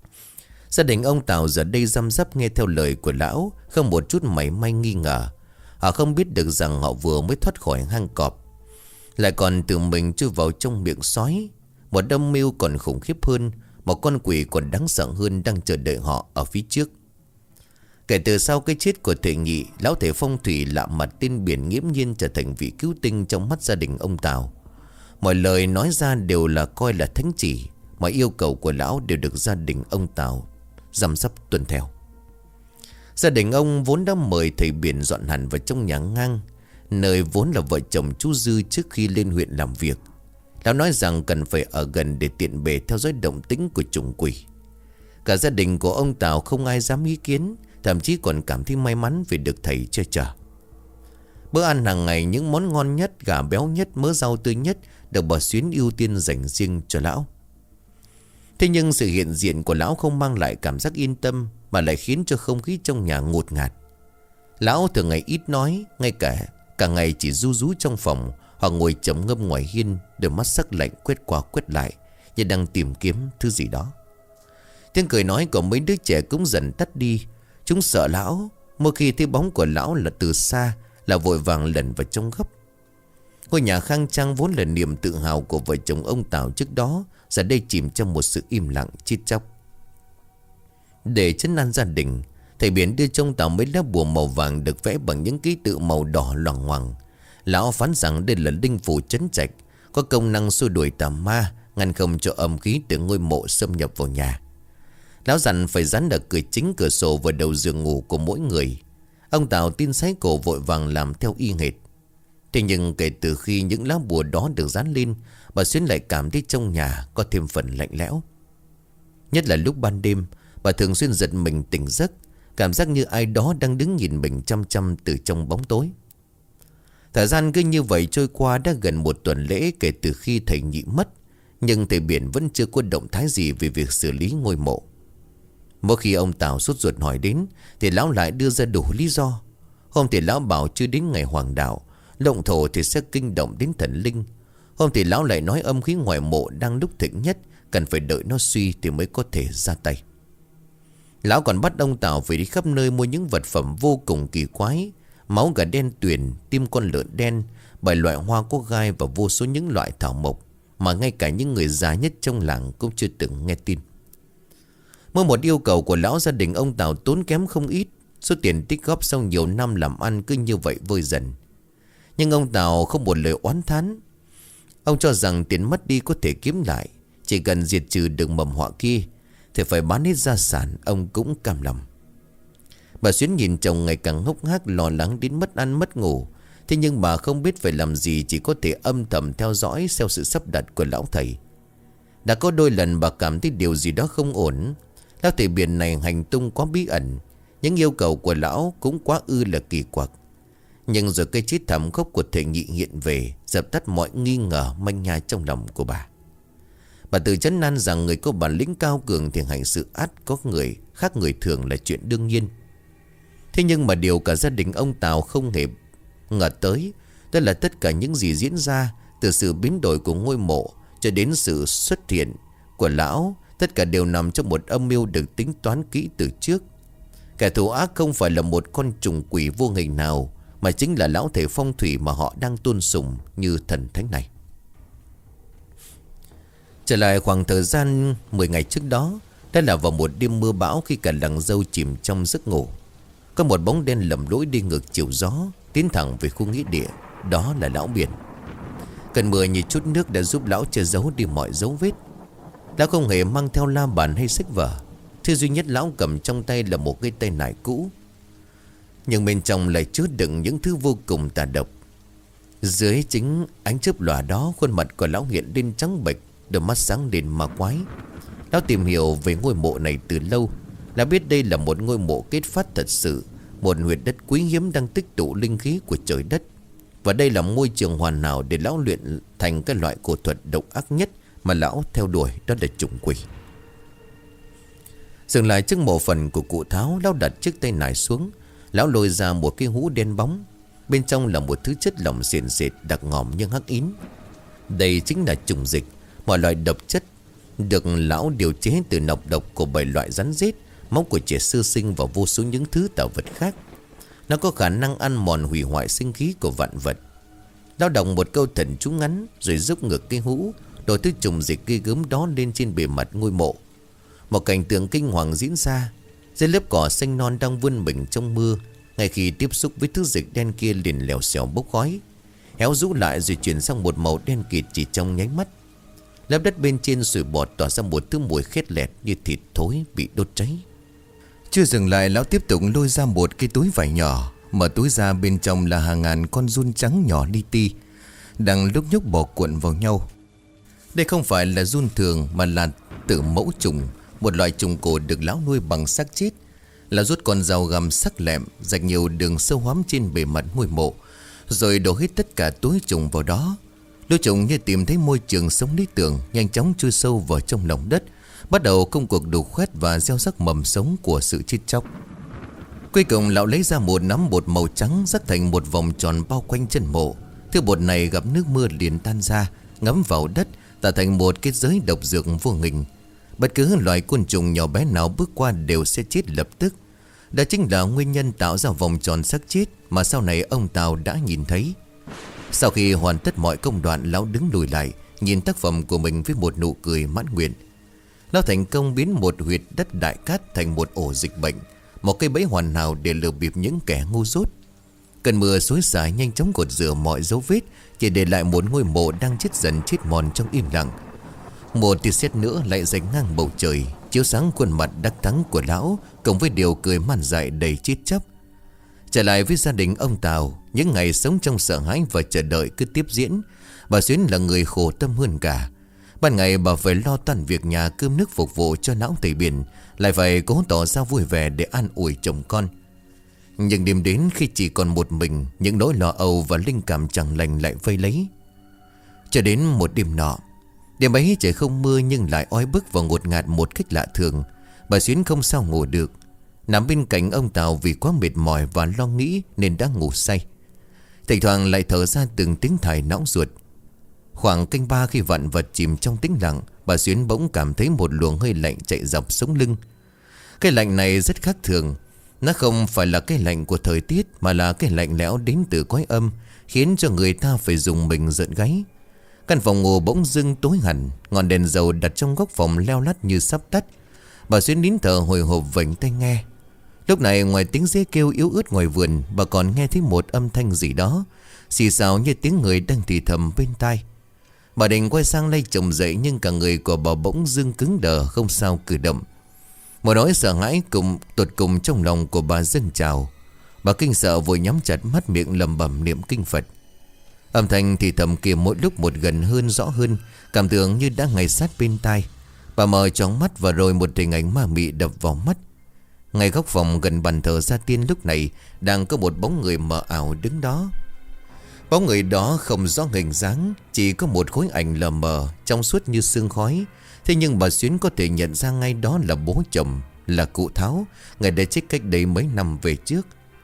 Gia đình ông Tào giờ đây răm rắp nghe theo lời của lão, không một chút mảy may nghi ngờ. Họ không biết được rằng họ vừa mới thoát khỏi hang cọp, lại còn tự mình chui vào trong miệng sói. Một âm mưu còn khủng khiếp hơn, một con quỷ còn đáng sợ hơn đang chờ đợi họ ở phía trước. Kể từ sau cái chết của thầy Nghị, lão thầy phong thủy lạ mặt tên Biển nghiễm nhiên trở thành vị cứu tinh trong mắt gia đình ông Tào. Mọi lời nói ra đều là coi là thánh chỉ, mọi yêu cầu của lão đều được gia đình ông Tào răm rắp tuân theo. Gia đình ông vốn đã mời thầy Biển dọn hẳn vào trong nhà ngang, nơi vốn là vợ chồng chú Dư trước khi lên huyện làm việc. Lão nói rằng cần phải ở gần để tiện bề theo dõi động tĩnh của trùng quỷ. Cả gia đình của ông Tào không ai dám ý kiến, thậm chí còn cảm thấy may mắn vì được thầy che chở. Bữa ăn hàng ngày, những món ngon nhất, gà béo nhất, mớ rau tươi nhất được bà Xuyến ưu tiên dành riêng cho lão. Thế nhưng sự hiện diện của lão không mang lại cảm giác yên tâm, mà lại khiến cho không khí trong nhà ngột ngạt. Lão thường ngày ít nói, ngay cả ngày chỉ ru rú trong phòng, hoặc ngồi trầm ngâm ngoài hiên, đôi mắt sắc lạnh quét qua quét lại như đang tìm kiếm thứ gì đó. Tiếng cười nói của mấy đứa trẻ cũng dần tắt đi. Chúng sợ lão, mỗi khi thấy bóng của lão là từ xa là vội vàng lẩn vào trong góc. Ngôi nhà khang trang vốn là niềm tự hào của vợ chồng ông Tào trước đó, giờ đây chìm trong một sự im lặng chết chóc. Để trấn an gia đình, thầy Biển đưa trong Tào mấy lá bùa màu vàng được vẽ bằng những ký tự màu đỏ loằng ngoằng. Lão phán rằng đây là linh phù trấn trạch, có công năng xua đuổi tà ma, ngăn không cho âm khí từ ngôi mộ xâm nhập vào nhà. Lão dặn phải dán ở cửa chính, cửa sổ và đầu giường ngủ của mỗi người. Ông Tào tin sái cổ vội vàng làm theo y hệt. Thế nhưng kể từ khi những lá bùa đó được dán lên, bà Xuyến lại cảm thấy trong nhà có thêm phần lạnh lẽo. Nhất là lúc ban đêm, bà thường xuyên giật mình tỉnh giấc, cảm giác như ai đó đang đứng nhìn mình chăm chăm từ trong bóng tối. Thời gian cứ như vậy trôi qua đã gần một tuần lễ kể từ khi thầy Nhị mất, nhưng thầy Biển vẫn chưa có động thái gì về việc xử lý ngôi mộ. Mỗi khi ông Tào sốt ruột hỏi đến thì lão lại đưa ra đủ lý do. Hôm thì lão bảo chưa đến ngày hoàng đạo, động thổ thì sẽ kinh động đến thần linh. Hôm thì lão lại nói âm khí ngoài mộ đang lúc thịnh nhất, cần phải đợi nó suy thì mới có thể ra tay. Lão còn bắt ông Tào phải đi khắp nơi mua những vật phẩm vô cùng kỳ quái: máu gà đen tuyền, tim con lợn đen, 7 loại hoa có gai và vô số những loại thảo mộc mà ngay cả những người già nhất trong làng cũng chưa từng nghe tin. Mỗi một yêu cầu của lão, gia đình ông Tào tốn kém không ít. Số tiền tích góp sau nhiều năm làm ăn cứ như vậy vơi dần. Nhưng ông Tào không một lời oán thán. Ông cho rằng tiền mất đi có thể kiếm lại, chỉ cần diệt trừ được mầm họa kia thì phải bán hết gia sản ông cũng cam lòng. Bà Xuyến nhìn chồng ngày càng hốc hác, lo lắng đến mất ăn mất ngủ. Thế nhưng bà không biết phải làm gì, chỉ có thể âm thầm theo dõi theo sự sắp đặt của lão thầy. Đã có đôi lần bà cảm thấy điều gì đó không ổn. Lão thầy Biển này hành tung quá bí ẩn, những yêu cầu của lão cũng quá là kỳ quặc. Nhưng rồi cái chết thảm khốc của thầy Nhị hiện về, dập tắt mọi nghi ngờ manh nha trong lòng của bà. Bà tự trấn an rằng người có bản lĩnh cao cường thì hành sự ắt có người khác người thường là chuyện đương nhiên. Thế nhưng mà điều cả gia đình ông Tào không hề ngờ tới, đó là tất cả những gì diễn ra, từ sự biến đổi của ngôi mộ cho đến sự xuất hiện của lão, tất cả đều nằm trong một âm mưu được tính toán kỹ từ trước. Kẻ thù ác không phải là một con trùng quỷ vô hình nào, mà chính là lão thầy phong thủy mà họ đang tôn sùng như thần thánh này. Trở lại khoảng thời gian 10 ngày trước đó, đã là vào một đêm mưa bão khi cả làng Dâu chìm trong giấc ngủ. Có một bóng đen lầm lỗi đi ngược chiều gió, tiến thẳng về khu nghĩa địa. Đó là lão Biển. Cơn mưa như chút nước đã giúp lão che giấu đi mọi dấu vết. Lão không hề mang theo la bàn hay sách vở. Thứ duy nhất lão cầm trong tay là một cái tay nải cũ, nhưng bên trong lại chứa đựng những thứ vô cùng tà độc. Dưới chính ánh chớp lòa đó, khuôn mặt của lão hiện lên trắng bệch, đôi mắt sáng lên ma quái. Lão tìm hiểu về ngôi mộ này từ lâu, đã biết đây là một ngôi mộ kết phát thật sự, một huyệt đất quý hiếm đang tích tụ linh khí của trời đất. Và đây là môi trường hoàn hảo để lão luyện thành cái loại cổ thuật độc ác nhất mà lão theo đuổi, đó là trùng quỷ. Dừng lại trước mộ phần của cụ Tháo, lão đặt chiếc tay nải xuống. Lão lôi ra một cái hũ đen bóng, bên trong là một thứ chất lỏng sền sệt đặc ngòm nhưng hắc ín. Đây chính là trùng dịch, mọi loại độc chất được lão điều chế từ nọc độc của 7 loại rắn rết, máu của trẻ sơ sinh và vô số những thứ tạo vật khác. Nó có khả năng ăn mòn hủy hoại sinh khí của vạn vật. Lão đọc một câu thần chú ngắn rồi rúc ngược cái hũ, đổ thứ trùng dịch ghê gớm đó lên trên bề mặt ngôi mộ. Một cảnh tượng kinh hoàng diễn ra. Dưới lớp cỏ xanh non đang vươn mình trong mưa, ngay khi tiếp xúc với thứ dịch đen kia liền lèo xèo bốc khói, héo rũ lại rồi chuyển sang một màu đen kịt chỉ trong nháy mắt. Lớp đất bên trên sủi bọt tỏa ra một thứ mùi khét lẹt như thịt thối bị đốt cháy. Chưa dừng lại, lão tiếp tục lôi ra một cái túi vải nhỏ. Mở túi ra, bên trong là hàng ngàn con giun trắng nhỏ li ti đang lúc nhúc bò cuộn vào nhau. Đây không phải là giun thường mà là tử mẫu trùng, một loại trùng cổ được lão nuôi bằng xác chết. Lão rút con dao găm sắc lẹm rạch nhiều đường sâu hoắm trên bề mặt ngôi mộ, rồi đổ hết tất cả túi trùng vào đó. Lũ trùng như tìm thấy môi trường sống lý tưởng, nhanh chóng chui sâu vào trong lòng đất, bắt đầu công cuộc đục khoét và gieo rắc mầm sống của sự chết chóc. Cuối cùng lão lấy ra một nắm bột màu trắng rắc thành một vòng tròn bao quanh chân mộ. Thứ bột này gặp nước mưa liền tan ra, ngấm vào đất, tạo thành một cái giới độc dược vô hình. Bất cứ loài côn trùng nhỏ bé nào bước qua đều sẽ chết lập tức. Đó chính là nguyên nhân tạo ra vòng tròn xác chết mà sau này ông Tào đã nhìn thấy. Sau khi hoàn tất mọi công đoạn, lão đứng lùi lại, nhìn tác phẩm của mình với một nụ cười mãn nguyện. Lão thành công biến một huyệt đất đại cát thành một ổ dịch bệnh, một cây bẫy hoàn hảo để lừa bịp những kẻ ngu dốt. Cơn mưa xối xả nhanh chóng gột rửa mọi dấu vết, chỉ để lại một ngôi mộ đang chết dần chết mòn trong im lặng. Một tia sét nữa lại rạch ngang bầu trời, chiếu sáng khuôn mặt đắc thắng của lão, cùng với điều cười man dại đầy chết chóc. Trở lại với gia đình ông Tào, những ngày sống trong sợ hãi và chờ đợi cứ tiếp diễn. Bà Xuyến là người khổ tâm hơn cả. Ban ngày bà phải lo toan việc nhà cơm nước phục vụ cho lão thầy biển, lại phải cố tỏ ra vui vẻ để an ủi chồng con. Nhưng đêm đến khi chỉ còn một mình, những nỗi lo âu và linh cảm chẳng lành lại vây lấy. Cho đến một đêm nọ, đêm ấy trời không mưa nhưng lại oi bức và ngột ngạt một cách lạ thường. Bà Xuyến không sao ngủ được, nằm bên cạnh ông Tào vì quá mệt mỏi và lo nghĩ nên đã ngủ say. Thỉnh thoảng lại thở ra từng tiếng thải não ruột. Khoảng canh ba, khi vạn vật chìm trong tĩnh lặng, bà Xuyến bỗng cảm thấy một luồng hơi lạnh chạy dọc sống lưng. Cái lạnh này rất khác thường. Nó không phải là cái lạnh của thời tiết, mà là cái lạnh lẽo đến từ cõi âm, khiến cho người ta phải dùng mình rợn gáy. Căn phòng ngủ bỗng dưng tối hẳn, ngọn đèn dầu đặt trong góc phòng leo lắt như sắp tắt. Bà Xuyến nín thở hồi hộp vểnh tai nghe. Lúc này ngoài tiếng dế kêu yếu ớt ngoài vườn, bà còn nghe thấy một âm thanh gì đó xì xào như tiếng người đang thì thầm bên tai. Bà định quay sang lay chồng dậy, nhưng cả người của bà bỗng dưng cứng đờ, không sao cử động. Một nỗi sợ hãi tột cùng trong lòng của bà dâng trào. Bà kinh sợ vội nhắm chặt mắt, miệng lẩm bẩm niệm kinh Phật. Âm thanh thì thầm kia mỗi lúc một gần hơn, rõ hơn, cảm tưởng như đã ngay sát bên tai. Bà mở tròn mắt và rồi một hình ảnh ma mị đập vào mắt. Ngay góc phòng gần bàn thờ gia tiên lúc này đang có một bóng người mờ ảo đứng đó. Bóng người đó không rõ hình dáng, chỉ có một khối ảnh lờ mờ trong suốt như sương khói. Thế nhưng bà Xuyến có thể nhận ra ngay đó là bố chồng, là cụ Tháo, người đã chết cách đây mấy năm về trước.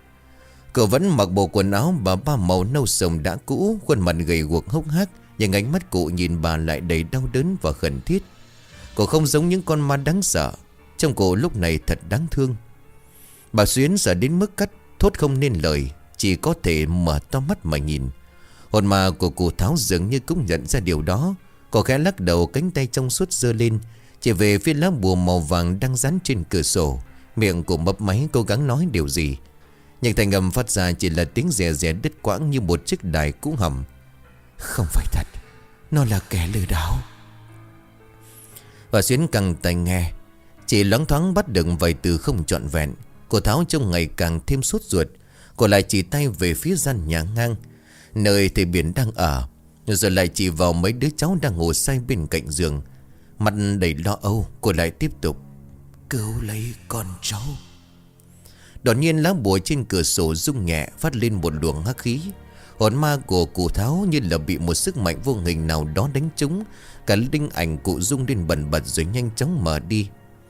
Cậu vẫn mặc bộ quần áo bà ba màu nâu sồng đã cũ, khuôn mặt gầy guộc hốc hác, nhưng ánh mắt cụ nhìn bà lại đầy đau đớn và khẩn thiết. Cậu không giống những con ma đáng sợ, trông cậu lúc này thật đáng thương. Bà Xuyến sợ đến mức cắt thốt không nên lời, chỉ có thể mở to mắt mà nhìn. Hồn ma của cụ Tháo dường như cũng nhận ra điều đó. Cô khẽ lắc đầu, cánh tay trong suốt giơ lên chỉ về phía lá bùa màu vàng đang dán trên cửa sổ. Miệng của mấp máy cố gắng nói điều gì, nhưng thành âm phát ra chỉ là tiếng rè rè đứt quãng như một chiếc đài cũ hầm. Không phải thật, nó là kẻ lừa đảo. Và Xuyến căng tai nghe, chỉ loáng thoáng bắt được vài từ không trọn vẹn. Cô Tháo trông ngày càng thêm sốt ruột. Cô lại chỉ tay về phía gian nhà ngang, nơi thầy biển đang ở, rồi lại chỉ vào mấy đứa cháu đang ngủ say bên cạnh giường. Mặt đầy lo âu, cô lại tiếp tục: cứu lấy con cháu. Đột nhiên lá bùa trên cửa sổ rung nhẹ, phát lên một luồng hắc khí. Hồn ma của cụ Tháo như là bị một sức mạnh vô hình nào đó đánh trúng. Cả linh ảnh cụ rung lên bần bật rồi nhanh chóng mở đi.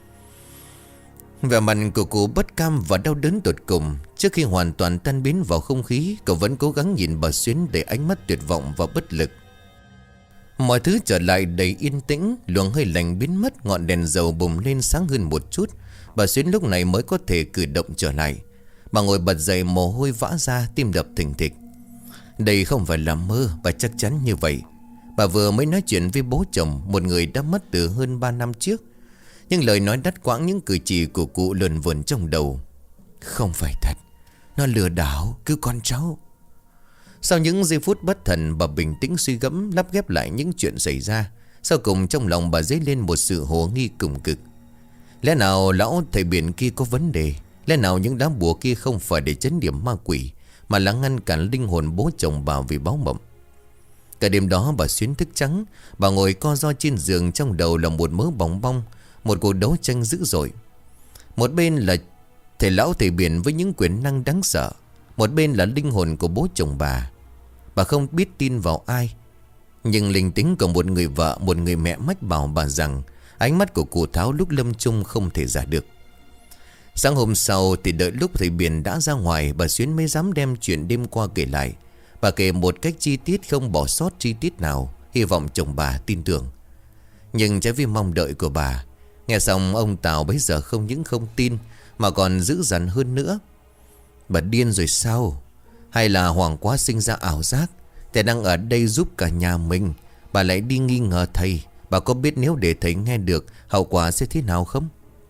Vẻ mặt của cụ bất cam và đau đớn tột cùng. Trước khi hoàn toàn tan biến vào không khí, cậu vẫn cố gắng nhìn bà Xuyến để ánh mắt tuyệt vọng và bất lực. Mọi thứ trở lại đầy yên tĩnh, luồng hơi lạnh biến mất, ngọn đèn dầu bùng lên sáng hơn một chút. Bà Xuyến lúc này mới có thể cử động trở lại. Bà ngồi bật dậy, mồ hôi vã ra, tim đập thình thịch. Đây không phải là mơ, bà chắc chắn như vậy. Bà vừa mới nói chuyện với bố chồng, một người đã mất từ hơn 3 năm trước. Nhưng lời nói đắt quãng, những cử chỉ của cụ luẩn vẩn trong đầu. Không phải thật, nó lừa đảo, cứu con cháu. Sau những giây phút bất thần, bà bình tĩnh suy gẫm, lắp ghép lại những chuyện xảy ra. Sau cùng trong lòng bà dấy lên một sự hồ nghi cùng cực. Lẽ nào lão thầy biển kia có vấn đề? Lẽ nào những đám bùa kia không phải để trấn điểm ma quỷ, mà là ngăn cản linh hồn bố chồng bà vì báo mộng? Cả đêm đó bà xuyến thức trắng. Bà ngồi co ro trên giường, trong đầu là một mớ bòng bong, một cuộc đấu tranh dữ dội. Một bên là lão thầy biển với những quyền năng đáng sợ, một bên là linh hồn của bố chồng bà. Bà không biết tin vào ai, nhưng linh tính của một người vợ, một người mẹ mách bảo bà rằng ánh mắt của cụ Tháo lúc lâm chung không thể giả được. Sáng hôm sau thì đợi lúc thầy biển đã ra ngoài, bà Xuyến mới dám đem chuyện đêm qua kể lại. Bà kể một cách chi tiết, không bỏ sót chi tiết nào, hy vọng chồng bà tin tưởng. Nhưng trái với mong đợi của bà, nghe xong ông Tào bấy giờ không những không tin, mà còn dữ dằn hơn nữa. Bà điên rồi sao? Hay là Hoàng quá sinh ra ảo giác? Thầy đang ở đây giúp cả nhà mình, bà lại đi nghi ngờ thầy. Bà có biết nếu để thầy nghe được, hậu quả sẽ thế nào không?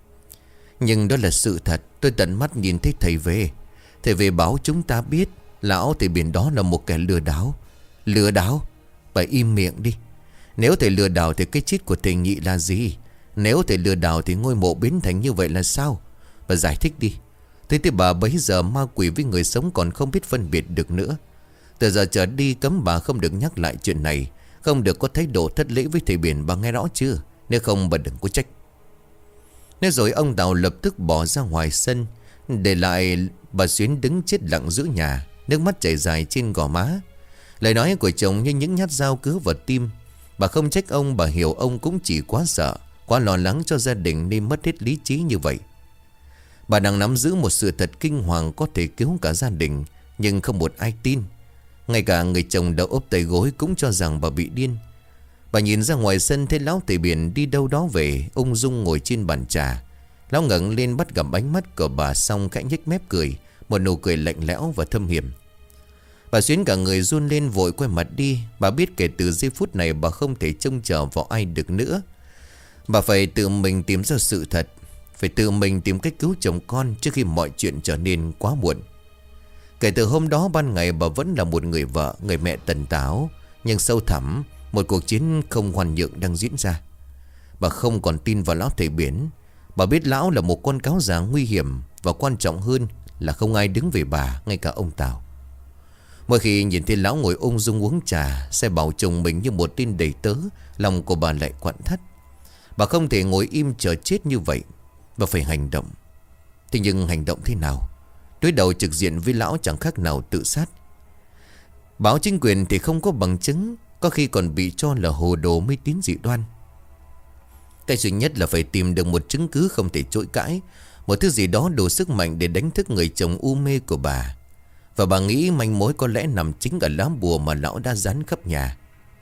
Nhưng đó là sự thật. Tôi tận mắt nhìn thấy thầy về. Thầy về báo chúng ta biết lão thầy biển đó là một kẻ lừa đảo. Lừa đảo? Bà im miệng đi. Nếu thầy lừa đảo thì cái chết của thầy Nhị là gì? Nếu thầy lừa đảo thì ngôi mộ biến thành như vậy là sao? Bà giải thích đi. Thế thì bà bấy giờ ma quỷ với người sống còn không biết phân biệt được nữa. Từ giờ trở đi cấm bà không được nhắc lại chuyện này, không được có thái độ thất lễ với thầy biển, bà nghe rõ chưa? Nếu không bà đừng có trách. Nói rồi ông Tào lập tức bỏ ra ngoài sân, để lại bà Xuyến đứng chết lặng giữa nhà, nước mắt chảy dài trên gò má. Lời nói của chồng như những nhát dao cứa vào tim. Bà không trách ông, bà hiểu ông cũng chỉ quá sợ, quá lo lắng cho gia đình nên mất hết lý trí như vậy. Bà đang nắm giữ một sự thật kinh hoàng có thể cứu cả gia đình, nhưng không một ai tin. Ngay cả người chồng đã ốp tay gối cũng cho rằng bà bị điên. Bà nhìn ra ngoài sân thấy lão thầy biển đi đâu đó về, ung dung ngồi trên bàn trà. Lão ngẩng lên bắt gặp ánh mắt của bà, xong khẽ nhếch mép cười, một nụ cười lạnh lẽo và thâm hiểm. Bà Xuyến cả người run lên, vội quay mặt đi. Bà biết kể từ giây phút này bà không thể trông chờ vào ai được nữa. Bà phải tự mình tìm ra sự thật, phải tự mình tìm cách cứu chồng con trước khi mọi chuyện trở nên quá muộn. Kể từ hôm đó ban ngày bà vẫn là một người vợ, người mẹ tần táo, nhưng sâu thẳm một cuộc chiến không khoan nhượng đang diễn ra. Bà không còn tin vào lão thầy biển. Bà biết lão là một con cáo già nguy hiểm, và quan trọng hơn là không ai đứng về bà, ngay cả ông Tào. Mỗi khi nhìn thấy lão ngồi ung dung uống trà, xe bảo chồng mình như một tin đầy tớ, lòng của bà lại quặn thắt. Bà không thể ngồi im chờ chết như vậy, bà phải hành động. Thế nhưng hành động thế nào? Đối đầu trực diện với lão chẳng khác nào tự sát. Báo chính quyền thì không có bằng chứng, có khi còn bị cho là hồ đồ mê tín dị đoan. Cái duy nhất là phải tìm được một chứng cứ không thể chối cãi, một thứ gì đó đủ sức mạnh để đánh thức người chồng u mê của bà. Và bà nghĩ manh mối có lẽ nằm chính ở lá bùa mà lão đã dán khắp nhà.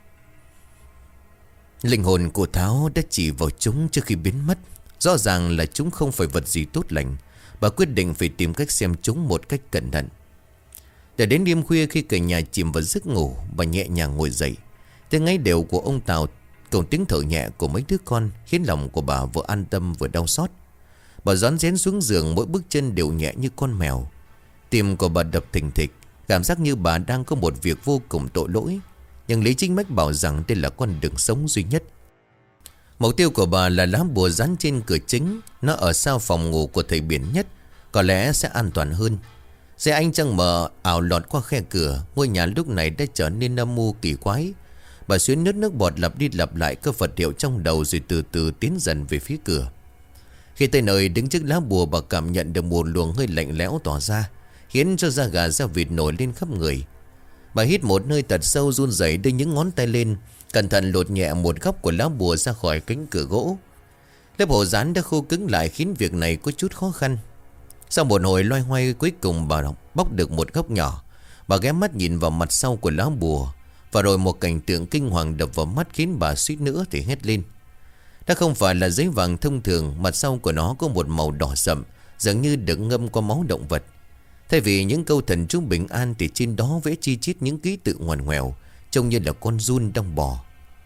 Linh hồn của Tháo đã chỉ vào chúng trước khi biến mất. Rõ ràng là chúng không phải vật gì tốt lành. Bà quyết định phải tìm cách xem chúng một cách cẩn thận. Để đến đêm khuya, khi cả nhà chìm vào giấc ngủ, bà nhẹ nhàng ngồi dậy. Tiếng ngáy đều của ông Tào cùng tiếng thở nhẹ của mấy đứa con khiến lòng của bà vừa an tâm vừa đau xót. Bà rón rén xuống giường, mỗi bước chân đều nhẹ như con mèo. Tim của bà đập thình thịch, cảm giác như bà đang có một việc vô cùng tội lỗi. Nhưng lý trí mách bảo rằng đây là con đường sống duy nhất. Mục tiêu của bà là lá bùa dán trên cửa chính. Nó ở sau phòng ngủ của thầy biển nhất, có lẽ sẽ an toàn hơn. Xe ánh trăng mờ ảo lọt qua khe cửa. Ngôi nhà lúc này đã trở nên âm mưu kỳ quái. Bà Xuyến nuốt nước bọt, lặp đi lặp lại các vật hiệu trong đầu, rồi từ từ tiến dần về phía cửa. Khi tới nơi đứng trước lá bùa, bà cảm nhận được một luồng hơi lạnh lẽo tỏa ra, khiến cho da gà da vịt nổi lên khắp người. Bà hít một hơi thật sâu, run rẩy đưa những ngón tay lên, cẩn thận lột nhẹ một góc của lá bùa ra khỏi cánh cửa gỗ. Lớp hồ dán đã khô cứng lại, khiến việc này có chút khó khăn. Sau một hồi loay hoay, cuối cùng bà bóc được một góc nhỏ. Bà ghé mắt nhìn vào mặt sau của lá bùa, và rồi một cảnh tượng kinh hoàng đập vào mắt khiến bà suýt nữa thì hét lên. Đó không phải là giấy vàng thông thường, mặt sau của nó có một màu đỏ sậm, dường như được ngâm qua máu động vật. Thay vì những câu thần chú bình an thì trên đó vẽ chi chít những ký tự ngoằn ngoèo, trông như là con giun đang bò.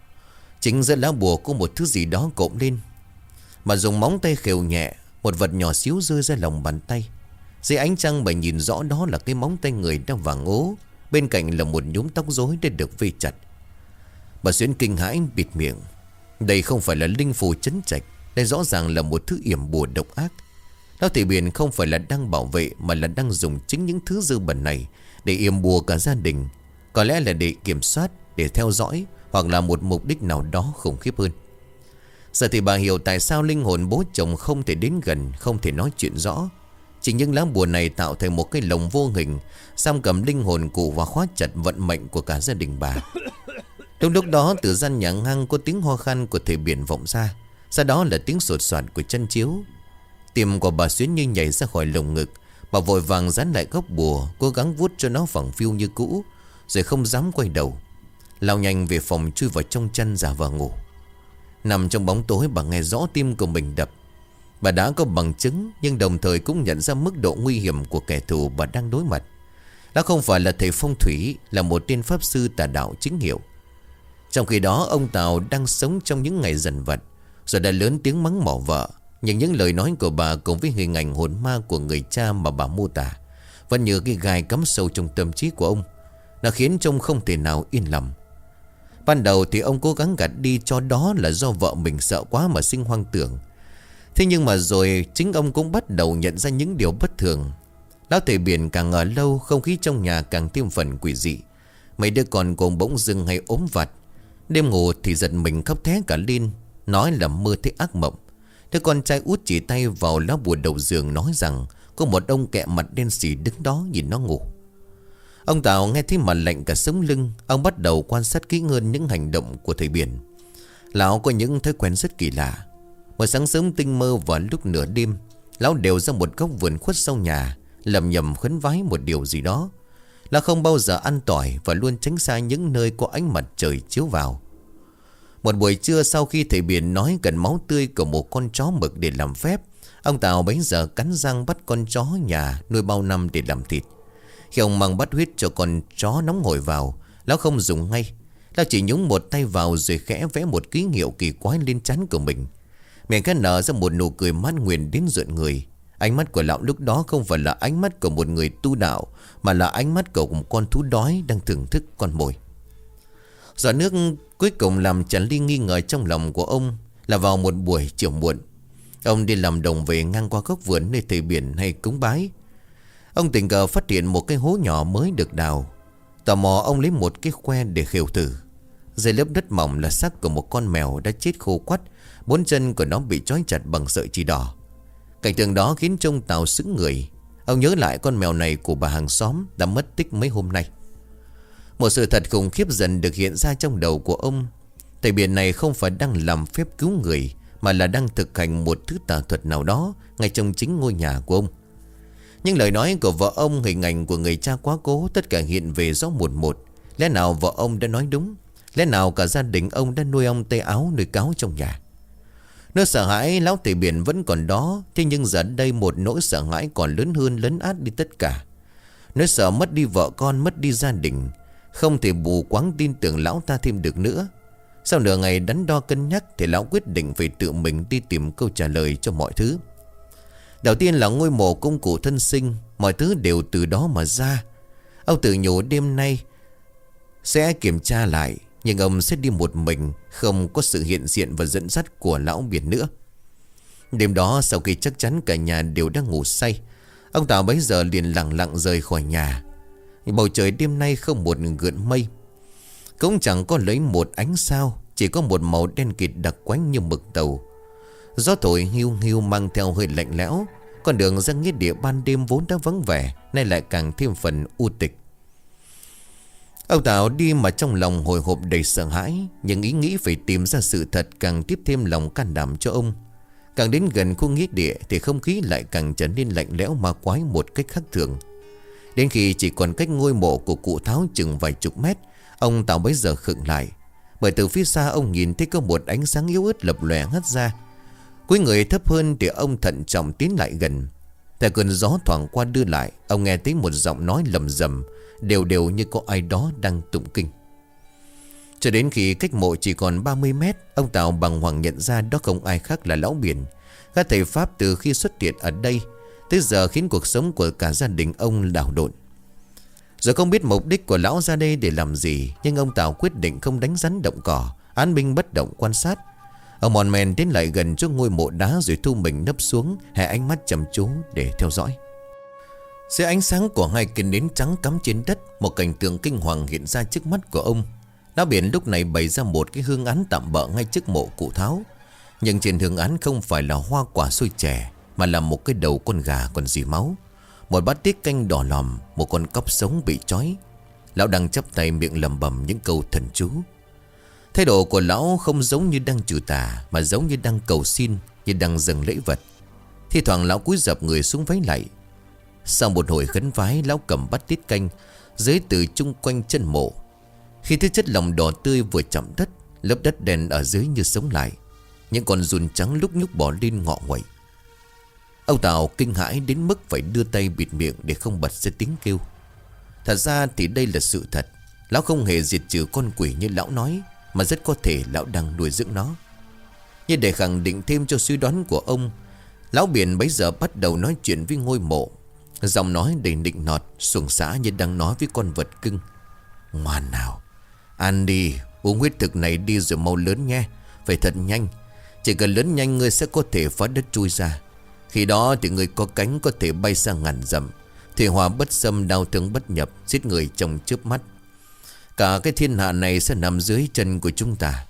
Chính giữa lá bùa có một thứ gì đó cộm lên, mà dùng móng tay khều nhẹ, một vật nhỏ xíu rơi ra lòng bàn tay. Dưới ánh trăng bà nhìn rõ đó là cái móng tay người đang vàng ố. Bên cạnh là một nhúm tóc rối đã được vây chặt. Bà Xuyến kinh hãi bịt miệng. Đây không phải là linh phù trấn trạch, đây rõ ràng là một thứ yểm bùa độc ác. Lão Thầy Biển không phải là đang bảo vệ, mà là đang dùng chính những thứ dơ bẩn này để yểm bùa cả gia đình. Có lẽ là để kiểm soát, để theo dõi, hoặc là một mục đích nào đó khủng khiếp hơn. Giờ thì bà hiểu tại sao linh hồn bố chồng không thể đến gần, không thể nói chuyện rõ. Chỉ những lá bùa này tạo thành một cái lồng vô hình, giam cầm linh hồn cụ và khóa chặt vận mệnh của cả gia đình bà. Trong lúc đó, từ gian nhà ngang có tiếng ho khan của Thầy Biển vọng ra. Sau đó là tiếng sột soạt của chân chiếu. Tim của bà Xuyến như nhảy ra khỏi lồng ngực. Bà vội vàng dán lại góc bùa, cố gắng vuốt cho nó phẳng phiu như cũ, rồi không dám quay đầu. Lao nhanh về phòng, chui vào trong chăn giả vờ ngủ. Nằm trong bóng tối, bà nghe rõ tim của mình đập. Bà đã có bằng chứng, nhưng đồng thời cũng nhận ra mức độ nguy hiểm của kẻ thù bà đang đối mặt. Đó không phải là thầy phong thủy, là một tên pháp sư tà đạo chính hiệu. Trong khi đó, ông Tào đang sống trong những ngày dần vật, rồi đã lớn tiếng mắng mỏ vợ. Nhưng những lời nói của bà cùng với hình ảnh hồn ma của người cha mà bà mô tả vẫn như cái gai cắm sâu trong tâm trí của ông. Nó khiến trông không thể nào yên lòng. Ban đầu thì ông cố gắng gạt đi cho đó là do vợ mình sợ quá mà sinh hoang tưởng. Thế nhưng mà rồi chính ông cũng bắt đầu nhận ra những điều bất thường. Lão Thầy Biển càng ở lâu, không khí trong nhà càng thêm phần quỷ dị. Mấy đứa con cùng bỗng dưng hay ốm vặt. Đêm ngủ thì giật mình khóc thét cả lên, nói là mơ thấy ác mộng. Đứa con trai út chỉ tay vào lá bùa đầu giường, nói rằng có một ông kẹ mặt đen xì đứng đó nhìn nó ngủ. Ông Tào nghe thấy mặt lạnh cả sống lưng. Ông bắt đầu quan sát kỹ hơn những hành động của Thầy Biển. Lão có những thói quen rất kỳ lạ. Một sáng sớm tinh mơ vào lúc nửa đêm, lão đều ra một góc vườn khuất sau nhà, lầm nhầm khấn vái một điều gì đó. Lão không bao giờ ăn tỏi và luôn tránh xa những nơi có ánh mặt trời chiếu vào. Một buổi trưa, sau khi Thầy Biển nói cần máu tươi của một con chó mực để làm phép, ông Tào bấy giờ cắn răng bắt con chó nhà nuôi bao năm để làm thịt. Khi ông mang bát huyết cho con chó nóng hổi vào, lão không dùng ngay. Lão chỉ nhúng một tay vào rồi khẽ vẽ một ký hiệu kỳ quái lên trán của mình. Miệng khẽ nở ra một nụ cười mát nguyền đến rợn người. Ánh mắt của lão lúc đó không phải là ánh mắt của một người tu đạo, mà là ánh mắt của một con thú đói đang thưởng thức con mồi. Giọt nước cuối cùng làm Trần Ly nghi ngờ trong lòng của ông là vào một buổi chiều muộn. Ông đi làm đồng về ngang qua góc vườn nơi Thầy Biển hay cúng bái. Ông tình cờ phát hiện một cái hố nhỏ mới được đào. Tò mò ông lấy một cái que để khều thử. Dưới lớp đất mỏng là xác của một con mèo đã chết khô quắt. 4 chân của nó bị trói chặt bằng sợi chỉ đỏ. Cảnh tượng đó khiến trông Tào sững người. Ông nhớ lại con mèo này của bà hàng xóm đã mất tích mấy hôm nay. Một sự thật khủng khiếp dần được hiện ra trong đầu của ông. Thầy Biển này không phải đang làm phép cứu người, mà là đang thực hành một thứ tà thuật nào đó ngay trong chính ngôi nhà của ông. Những lời nói của vợ ông, hình ảnh của người cha quá cố, tất cả hiện về rõ một. Lẽ nào vợ ông đã nói đúng? Lẽ nào cả gia đình ông đã nuôi ông tay áo nuôi cáo trong nhà? Nỗi sợ hãi lão Thầy Biển vẫn còn đó. Thế nhưng giờ đây một nỗi sợ hãi còn lớn hơn, lấn át đi tất cả. Nỗi sợ mất đi vợ con, mất đi gia đình. Không thể bù quáng tin tưởng lão ta thêm được nữa. Sau nửa ngày đắn đo cân nhắc thì lão quyết định phải tự mình đi tìm câu trả lời cho mọi thứ. Đầu tiên là ngôi mộ công cụ thân sinh. Mọi thứ đều từ đó mà ra. Ông tự nhủ đêm nay sẽ kiểm tra lại, nhưng ông sẽ đi một mình, không có sự hiện diện và dẫn dắt của lão Biển nữa. Đêm đó, sau khi chắc chắn cả nhà đều đang ngủ say, ông Tào bấy giờ liền lặng lặng rời khỏi nhà. Bầu trời đêm nay không một gợn mây, cũng chẳng có lấy một ánh sao, chỉ có một màu đen kịt đặc quánh như mực tàu. Gió thổi hiu hiu mang theo hơi lạnh lẽo. Con đường ra nghĩa địa ban đêm vốn đã vắng vẻ, nay lại càng thêm phần u tịch. Ông Tào đi mà trong lòng hồi hộp đầy sợ hãi. Nhưng ý nghĩ phải tìm ra sự thật càng tiếp thêm lòng can đảm cho ông. Càng đến gần khu nghĩa địa thì không khí lại càng trở nên lạnh lẽo ma quái một cách khác thường. Đến khi chỉ còn cách ngôi mộ của cụ Tháo chừng vài chục mét, ông Tào bấy giờ khựng lại. Bởi từ phía xa ông nhìn thấy có một ánh sáng yếu ớt lập lòe hắt ra. Cuối người thấp hơn thì ông thận trọng tiến lại gần. Tại cơn gió thoảng qua đưa lại, ông nghe thấy một giọng nói lầm rầm, đều đều như có ai đó đang tụng kinh. Cho đến khi cách mộ chỉ còn 30 mét, ông Tào bàng hoàng nhận ra đó không ai khác là Lão Biển. Các thầy Pháp từ khi xuất hiện ở đây tới giờ khiến cuộc sống của cả gia đình ông đảo lộn. Rồi không biết mục đích của lão ra đây để làm gì, nhưng ông Tào quyết định không đánh rắn động cỏ, án binh bất động quan sát. Ông mòn men tiến lại gần trước ngôi mộ đá rồi thu mình nấp xuống, hè ánh mắt chăm chú để theo dõi. Dưới ánh sáng của hai cây nến trắng cắm trên đất, một cảnh tượng kinh hoàng hiện ra trước mắt của ông. Lão Biển lúc này bày ra một cái hương án tạm bợ ngay trước mộ cụ Tháo. Nhưng trên hương án không phải là hoa quả xôi chè, mà là một cái đầu con gà còn rỉ máu, một bát tiết canh đỏ lòm, một con cóc sống bị trói. Lão đang chắp tay miệng lẩm bẩm những câu thần chú. Thái độ của lão không giống như đang trừ tà, mà giống như đang cầu xin, như đang dâng lễ vật. Thi thoảng lão cúi dập người xuống vái lạy. Sau một hồi khấn vái, lão cầm bát tiết canh dưới từ chung quanh chân mộ. Khi thứ chất lỏng đỏ tươi vừa chạm đất, lớp đất đen ở dưới như sống lại. Những con giun trắng lúc nhúc bò lên ngọ nguậy. Ông Tào kinh hãi đến mức phải đưa tay bịt miệng để không bật ra tiếng kêu. Thật ra thì đây là sự thật. Lão không hề diệt trừ con quỷ như lão nói, mà rất có thể lão đang nuôi dưỡng nó. Nhưng để khẳng định thêm cho suy đoán của ông, Lão Biển bấy giờ bắt đầu nói chuyện với ngôi mộ. Giọng nói đầy nịnh nọt, xuồng xã như đang nói với con vật cưng. Ngoan nào, ăn đi, uống huyết thực này đi rồi mau lớn nghe. Phải thật nhanh. Chỉ cần lớn nhanh ngươi sẽ có thể phá đất chui ra. Khi đó thì ngươi có cánh có thể bay sang ngàn dặm. Thủy hỏa bất xâm, đau thương bất nhập, giết người trong chớp mắt. Cả cái thiên hạ này sẽ nằm dưới chân của chúng ta.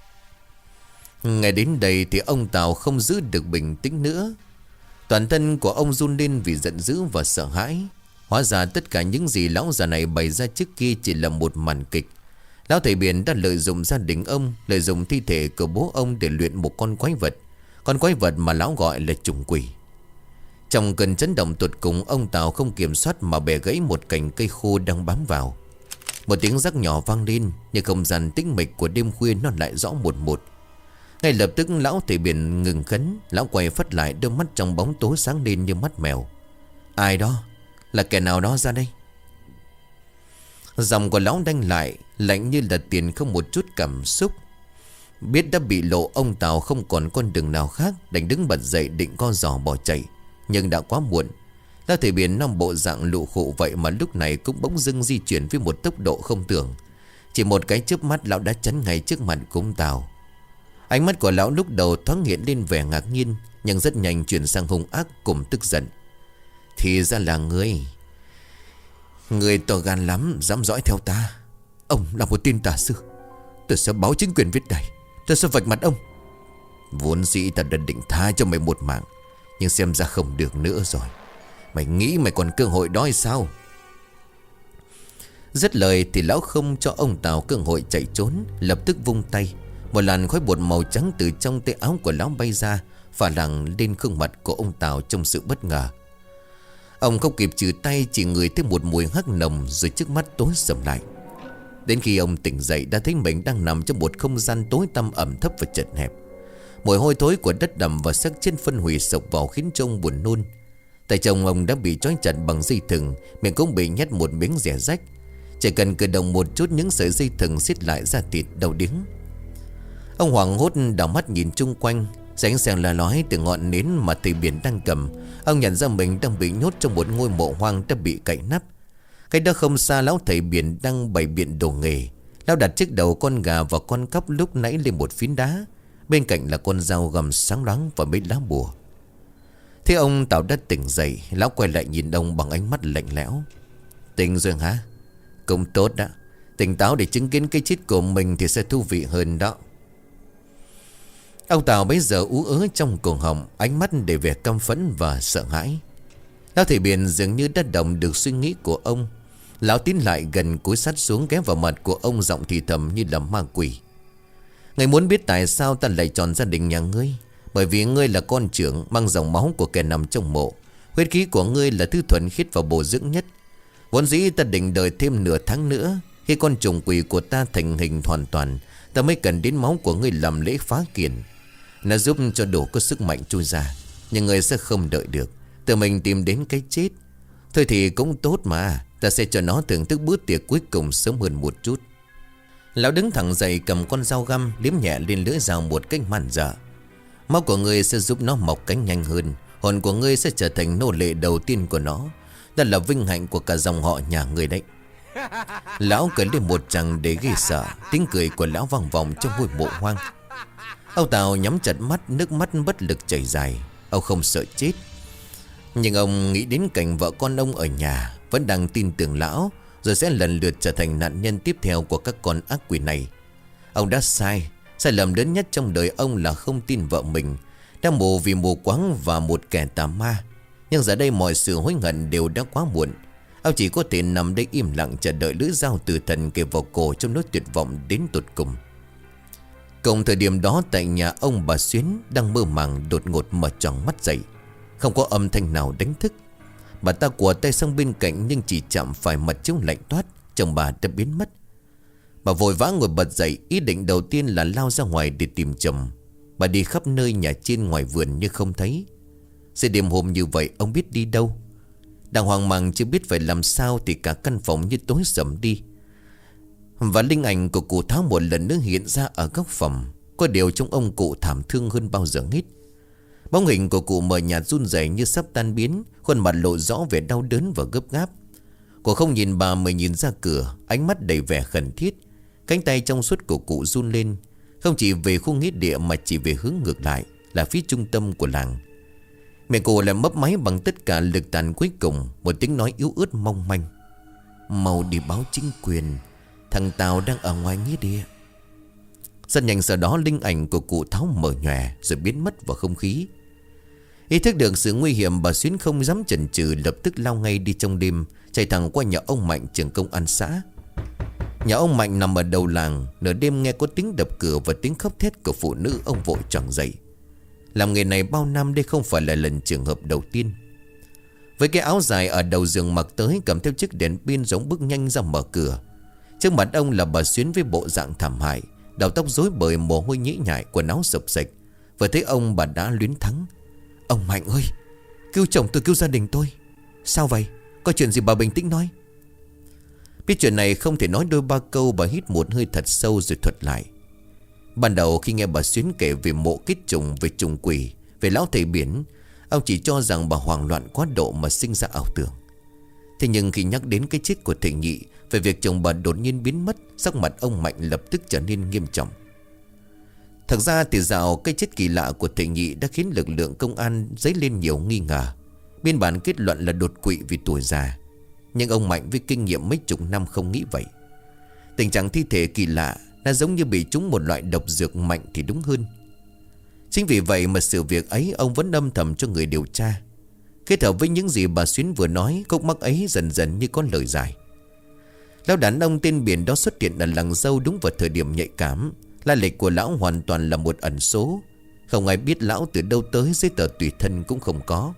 Ngày đến đây thì ông Tào không giữ được bình tĩnh nữa. Toàn thân của ông run lên vì giận dữ và sợ hãi. Hóa ra tất cả những gì lão già này bày ra trước kia chỉ là một màn kịch. Lão thầy Biển đã lợi dụng gia đình ông, lợi dụng thi thể của bố ông để luyện một con quái vật. Con quái vật mà lão gọi là trùng quỷ. Trong cơn chấn động tột cùng, ông Tào không kiểm soát mà bẻ gãy một cành cây khô đang bám vào. Một tiếng rắc nhỏ vang lên, nhưng không gian tĩnh mịch của đêm khuya nó lại rõ một một. Ngay lập tức lão thầy Biển ngừng khấn. Lão quay phất lại, đôi mắt trong bóng tối sáng lên như mắt mèo. Ai đó? Là kẻ nào đó ra đây? Giọng của lão đanh lại, lạnh như là tiền, không một chút cảm xúc. Biết đã bị lộ, ông Tào không còn con đường nào khác, đành đứng bật dậy định co giò bỏ chạy. Nhưng đã quá muộn. Lão thầy Biển năm bộ dạng lụ khụ vậy mà lúc này cũng bỗng dưng di chuyển với một tốc độ không tưởng. Chỉ một cái chớp mắt lão đã chắn ngay trước mặt của ông Tào. Ánh mắt của lão lúc đầu thoáng hiện lên vẻ ngạc nhiên, nhưng rất nhanh chuyển sang hung ác cùng tức giận. Thì ra là Người to gan lắm, dám dõi theo ta. Ông là một tên tà sư. Tôi sẽ báo chính quyền viết đày. Tôi sẽ vạch mặt ông. Vốn dĩ ta đã định tha cho mày một mạng, nhưng xem ra không được nữa rồi. Mày nghĩ mày còn cơ hội đó hay sao? Dứt lời thì lão không cho ông Tào cơ hội chạy trốn, lập tức vung tay. Một làn khói bột màu trắng từ trong tay áo của lão bay ra, phả lẳng lên gương mặt của ông Tào trong sự bất ngờ. Ông không kịp trừ tay, chỉ ngửi thấy một mùi hắc nồng, rồi trước mắt tối sầm lại. Đến khi ông tỉnh dậy đã thấy mình đang nằm trong một không gian tối tăm, ẩm thấp và chật hẹp. Mùi hôi thối của đất đầm và xác chết phân hủy sộc vào khiến cho ông buồn nôn. Tay chồng ông đã bị trói chặt bằng dây thừng, miệng cũng bị nhét một miếng rẻ rách. Chỉ cần cử động một chút, những sợi dây thừng siết lại da thịt đau điếng. Ông hoảng hốt đảo mắt nhìn chung quanh. Ánh sáng là lói từ ngọn nến mà thầy Biển đang cầm. Ông nhận ra mình đang bị nhốt trong một ngôi mộ hoang đã bị cậy nắp. Cách đó không xa, lão thầy Biển đang bày biện đồ nghề. Lão đặt chiếc đầu con gà và con cóc lúc nãy lên một phiến đá. Bên cạnh là con dao gầm sáng loáng và mấy lá bùa. Thế ông Tào đã tỉnh dậy. Lão quay lại nhìn ông bằng ánh mắt lạnh lẽo. Tỉnh rồi hả? Cũng tốt đó. Tỉnh táo để chứng kiến cái chết của mình thì sẽ thú vị hơn đó. Ông Tào bấy giờ ú ớ trong cổ họng, ánh mắt đầy vẻ căm phẫn và sợ hãi. Lão thầy Biển dường như đã đồng được suy nghĩ của ông. Lão tiến lại gần, cúi sát xuống ghé vào mặt của ông, giọng thì thầm như là ma quỷ. Ngươi muốn biết tại sao ta lại chọn gia đình nhà ngươi? Bởi vì ngươi là con trưởng, mang dòng máu của kẻ nằm trong mộ. Huyết khí của ngươi là thứ thuần khiết và bổ dưỡng nhất. Vốn dĩ ta định đợi thêm nửa tháng nữa. Khi con trùng quỷ của ta thành hình hoàn toàn, ta mới cần đến máu của ngươi làm lễ phá kiền. Nó giúp cho đủ có sức mạnh chui ra. Nhưng ngươi sẽ không đợi được. Tự mình tìm đến cái chết. Thôi thì cũng tốt mà. Ta sẽ cho nó thưởng thức bữa tiệc cuối cùng sớm hơn một chút. Lão đứng thẳng dậy, cầm con dao găm, liếm nhẹ lên lưỡi dao một cách màn dở. Máu của ngươi sẽ giúp nó mọc cánh nhanh hơn. Hồn của ngươi sẽ trở thành nô lệ đầu tiên của nó. Đó là vinh hạnh của cả dòng họ nhà ngươi đấy. Lão cười lên một tràng để ghê sợ. Tiếng cười của lão vang vọng trong ngôi mộ hoang. Ông Tào nhắm chặt mắt, nước mắt bất lực chảy dài. Ông không sợ chết, nhưng ông nghĩ đến cảnh vợ con ông ở nhà vẫn đang tin tưởng lão, rồi sẽ lần lượt trở thành nạn nhân tiếp theo của các con ác quỷ này. Ông đã sai. Sai lầm lớn nhất trong đời ông là không tin vợ mình đang mù vì mù quáng và một kẻ tà ma. Nhưng giờ đây mọi sự hối hận đều đã quá muộn. Ông chỉ có thể nằm đây im lặng chờ đợi lưỡi dao tử thần kề vào cổ trong nỗi tuyệt vọng đến tột cùng. Cùng thời điểm đó, tại nhà ông, bà Xuyến đang mơ màng đột ngột mở tròn mắt dậy. Không có âm thanh nào đánh thức. Bà ta của tay sang bên cạnh, nhưng chỉ chạm phải mặt chiếu lạnh toát, chồng bà đã biến mất. Bà vội vã ngồi bật dậy. Ý định đầu tiên là lao ra ngoài để tìm chồng. Bà đi khắp nơi nhà trên ngoài vườn nhưng không thấy. Sẽ đêm hôm như vậy ông biết đi đâu. Đang hoang mang chưa biết phải làm sao thì cả căn phòng như tối sầm đi. Và linh ảnh của cụ Tháo một lần nữa hiện ra ở góc phòng. Có điều trong ông cụ thảm thương hơn bao giờ hết. Bóng hình của cụ mờ nhạt run rẩy như sắp tan biến. Khuôn mặt lộ rõ vẻ đau đớn và gấp gáp. Cụ không nhìn bà mà nhìn ra cửa, ánh mắt đầy vẻ khẩn thiết. Cánh tay trong suốt của cụ run lên. Không chỉ về khu nghĩa địa mà chỉ về hướng ngược lại, là phía trung tâm của làng. Mẹ cụ lại mấp máy bằng tất cả lực tàn cuối cùng. Một tiếng nói yếu ớt mong manh: "Mau đi báo chính quyền, thằng Tào đang ở ngoài nghĩa địa." Rất nhanh sau đó linh ảnh của cụ Tháo mờ nhòe rồi biến mất vào không khí. Ý thức được sự nguy hiểm, bà Xuyến không dám chần chừ, lập tức lao ngay đi trong đêm, chạy thẳng qua nhà ông Mạnh, trưởng công an xã. Nhà ông Mạnh nằm ở đầu làng. Nửa đêm nghe có tiếng đập cửa và tiếng khóc thét của phụ nữ, ông vội choàng dậy. Làm nghề này bao năm, đây không phải là lần trường hợp đầu tiên. Với cái áo dài ở đầu giường mặc tới, cầm theo chiếc đèn pin giống bước nhanh ra mở cửa. Trước mặt ông là bà Xuyến với bộ dạng thảm hại, đầu tóc rối bời, mồ hôi nhễ nhại, quần áo sập sạch. Vừa thấy ông bà đã luyến thắng: "Ông Mạnh ơi, cứu chồng tôi, cứu gia đình tôi." "Sao vậy? Có chuyện gì?" bà bình tĩnh nói. Biết chuyện này không thể nói đôi ba câu, bà hít một hơi thật sâu rồi thuật lại. Ban đầu khi nghe bà Xuyến kể về mộ kết trùng, về trùng quỷ, về lão thầy biển, ông chỉ cho rằng bà hoảng loạn quá độ mà sinh ra ảo tưởng. Thế nhưng khi nhắc đến cái chết của thầy Nhị, về việc chồng bà đột nhiên biến mất, sắc mặt ông Mạnh lập tức trở nên nghiêm trọng. Thật ra thì dạo cái chết kỳ lạ của thầy Nhị đã khiến lực lượng công an dấy lên nhiều nghi ngờ. Biên bản kết luận là đột quỵ vì tuổi già. Nhưng ông Mạnh với kinh nghiệm mấy chục năm không nghĩ vậy. Tình trạng thi thể kỳ lạ, nó giống như bị trúng một loại độc dược mạnh thì đúng hơn. Chính vì vậy mà sự việc ấy ông vẫn âm thầm cho người điều tra. Kết hợp với những gì bà Xuyến vừa nói, khúc mắc ấy dần dần như có lời giải. Lão đàn ông tên Biển đó xuất hiện ở làng Dâu đúng vào thời điểm nhạy cảm. Lai lịch của lão hoàn toàn là một ẩn số. Không ai biết lão từ đâu tới, giấy tờ tùy thân cũng không có.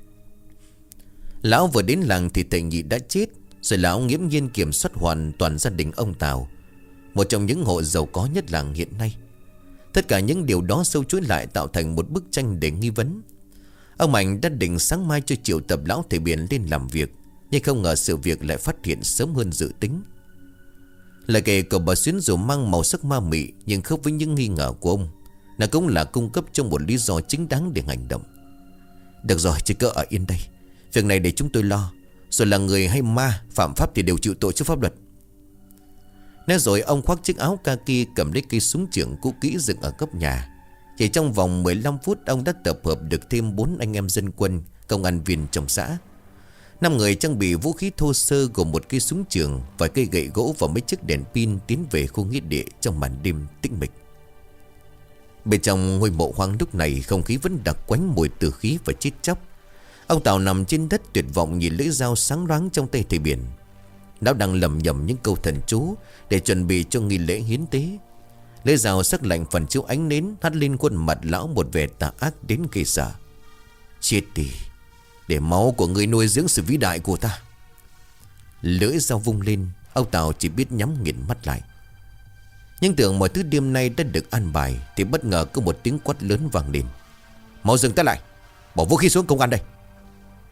Lão vừa đến làng thì thầy Nhị đã chết. Rồi lão nghiễm nhiên kiểm soát hoàn toàn gia đình ông Tào, một trong những hộ giàu có nhất làng hiện nay. Tất cả những điều đó sâu chuỗi lại tạo thành một bức tranh để nghi vấn. Ông Mạnh đã định sáng mai cho triệu tập lão thầy Biển lên làm việc, nhưng không ngờ sự việc lại phát hiện sớm hơn dự tính. Lời kể của bà Xuyến dù mang màu sắc ma mị, nhưng khớp với những nghi ngờ của ông. Nó cũng là cung cấp cho một lý do chính đáng để hành động. Được rồi, chỉ cứ ở yên đây, việc này để chúng tôi lo. Rồi là người hay ma phạm pháp thì đều chịu tội trước pháp luật. Nói rồi ông khoác chiếc áo kaki, cầm lấy cây súng trường cũ kỹ dựng ở góc nhà. Chỉ trong vòng 15 phút ông đã tập hợp được thêm 4 anh em dân quân, công an viên trong xã. 5 người trang bị vũ khí thô sơ gồm một cây súng trường, vài cây gậy gỗ và mấy chiếc đèn pin tiến về khu nghĩa địa trong màn đêm tĩnh mịch. Bên trong ngôi mộ hoang lúc này không khí vẫn đặc quánh mùi tử khí và chết chóc. Ông Tào nằm trên đất tuyệt vọng nhìn lưỡi dao sáng loáng trong tay thầy Biển. Lão đang lẩm nhẩm những câu thần chú để chuẩn bị cho nghi lễ hiến tế. Lưỡi dao sắc lạnh phần chiếu ánh nến hắt lên khuôn mặt lão một vẻ tà ác đến ghê sợ. Chết đi, để máu của người nuôi dưỡng sự vĩ đại của ta. Lưỡi dao vung lên, ông Tào chỉ biết nhắm nghiền mắt lại. Nhưng tưởng mọi thứ đêm nay đã được an bài thì bất ngờ có một tiếng quát lớn vang lên: "Mau dừng tay lại, bỏ vũ khí xuống, công an đây!"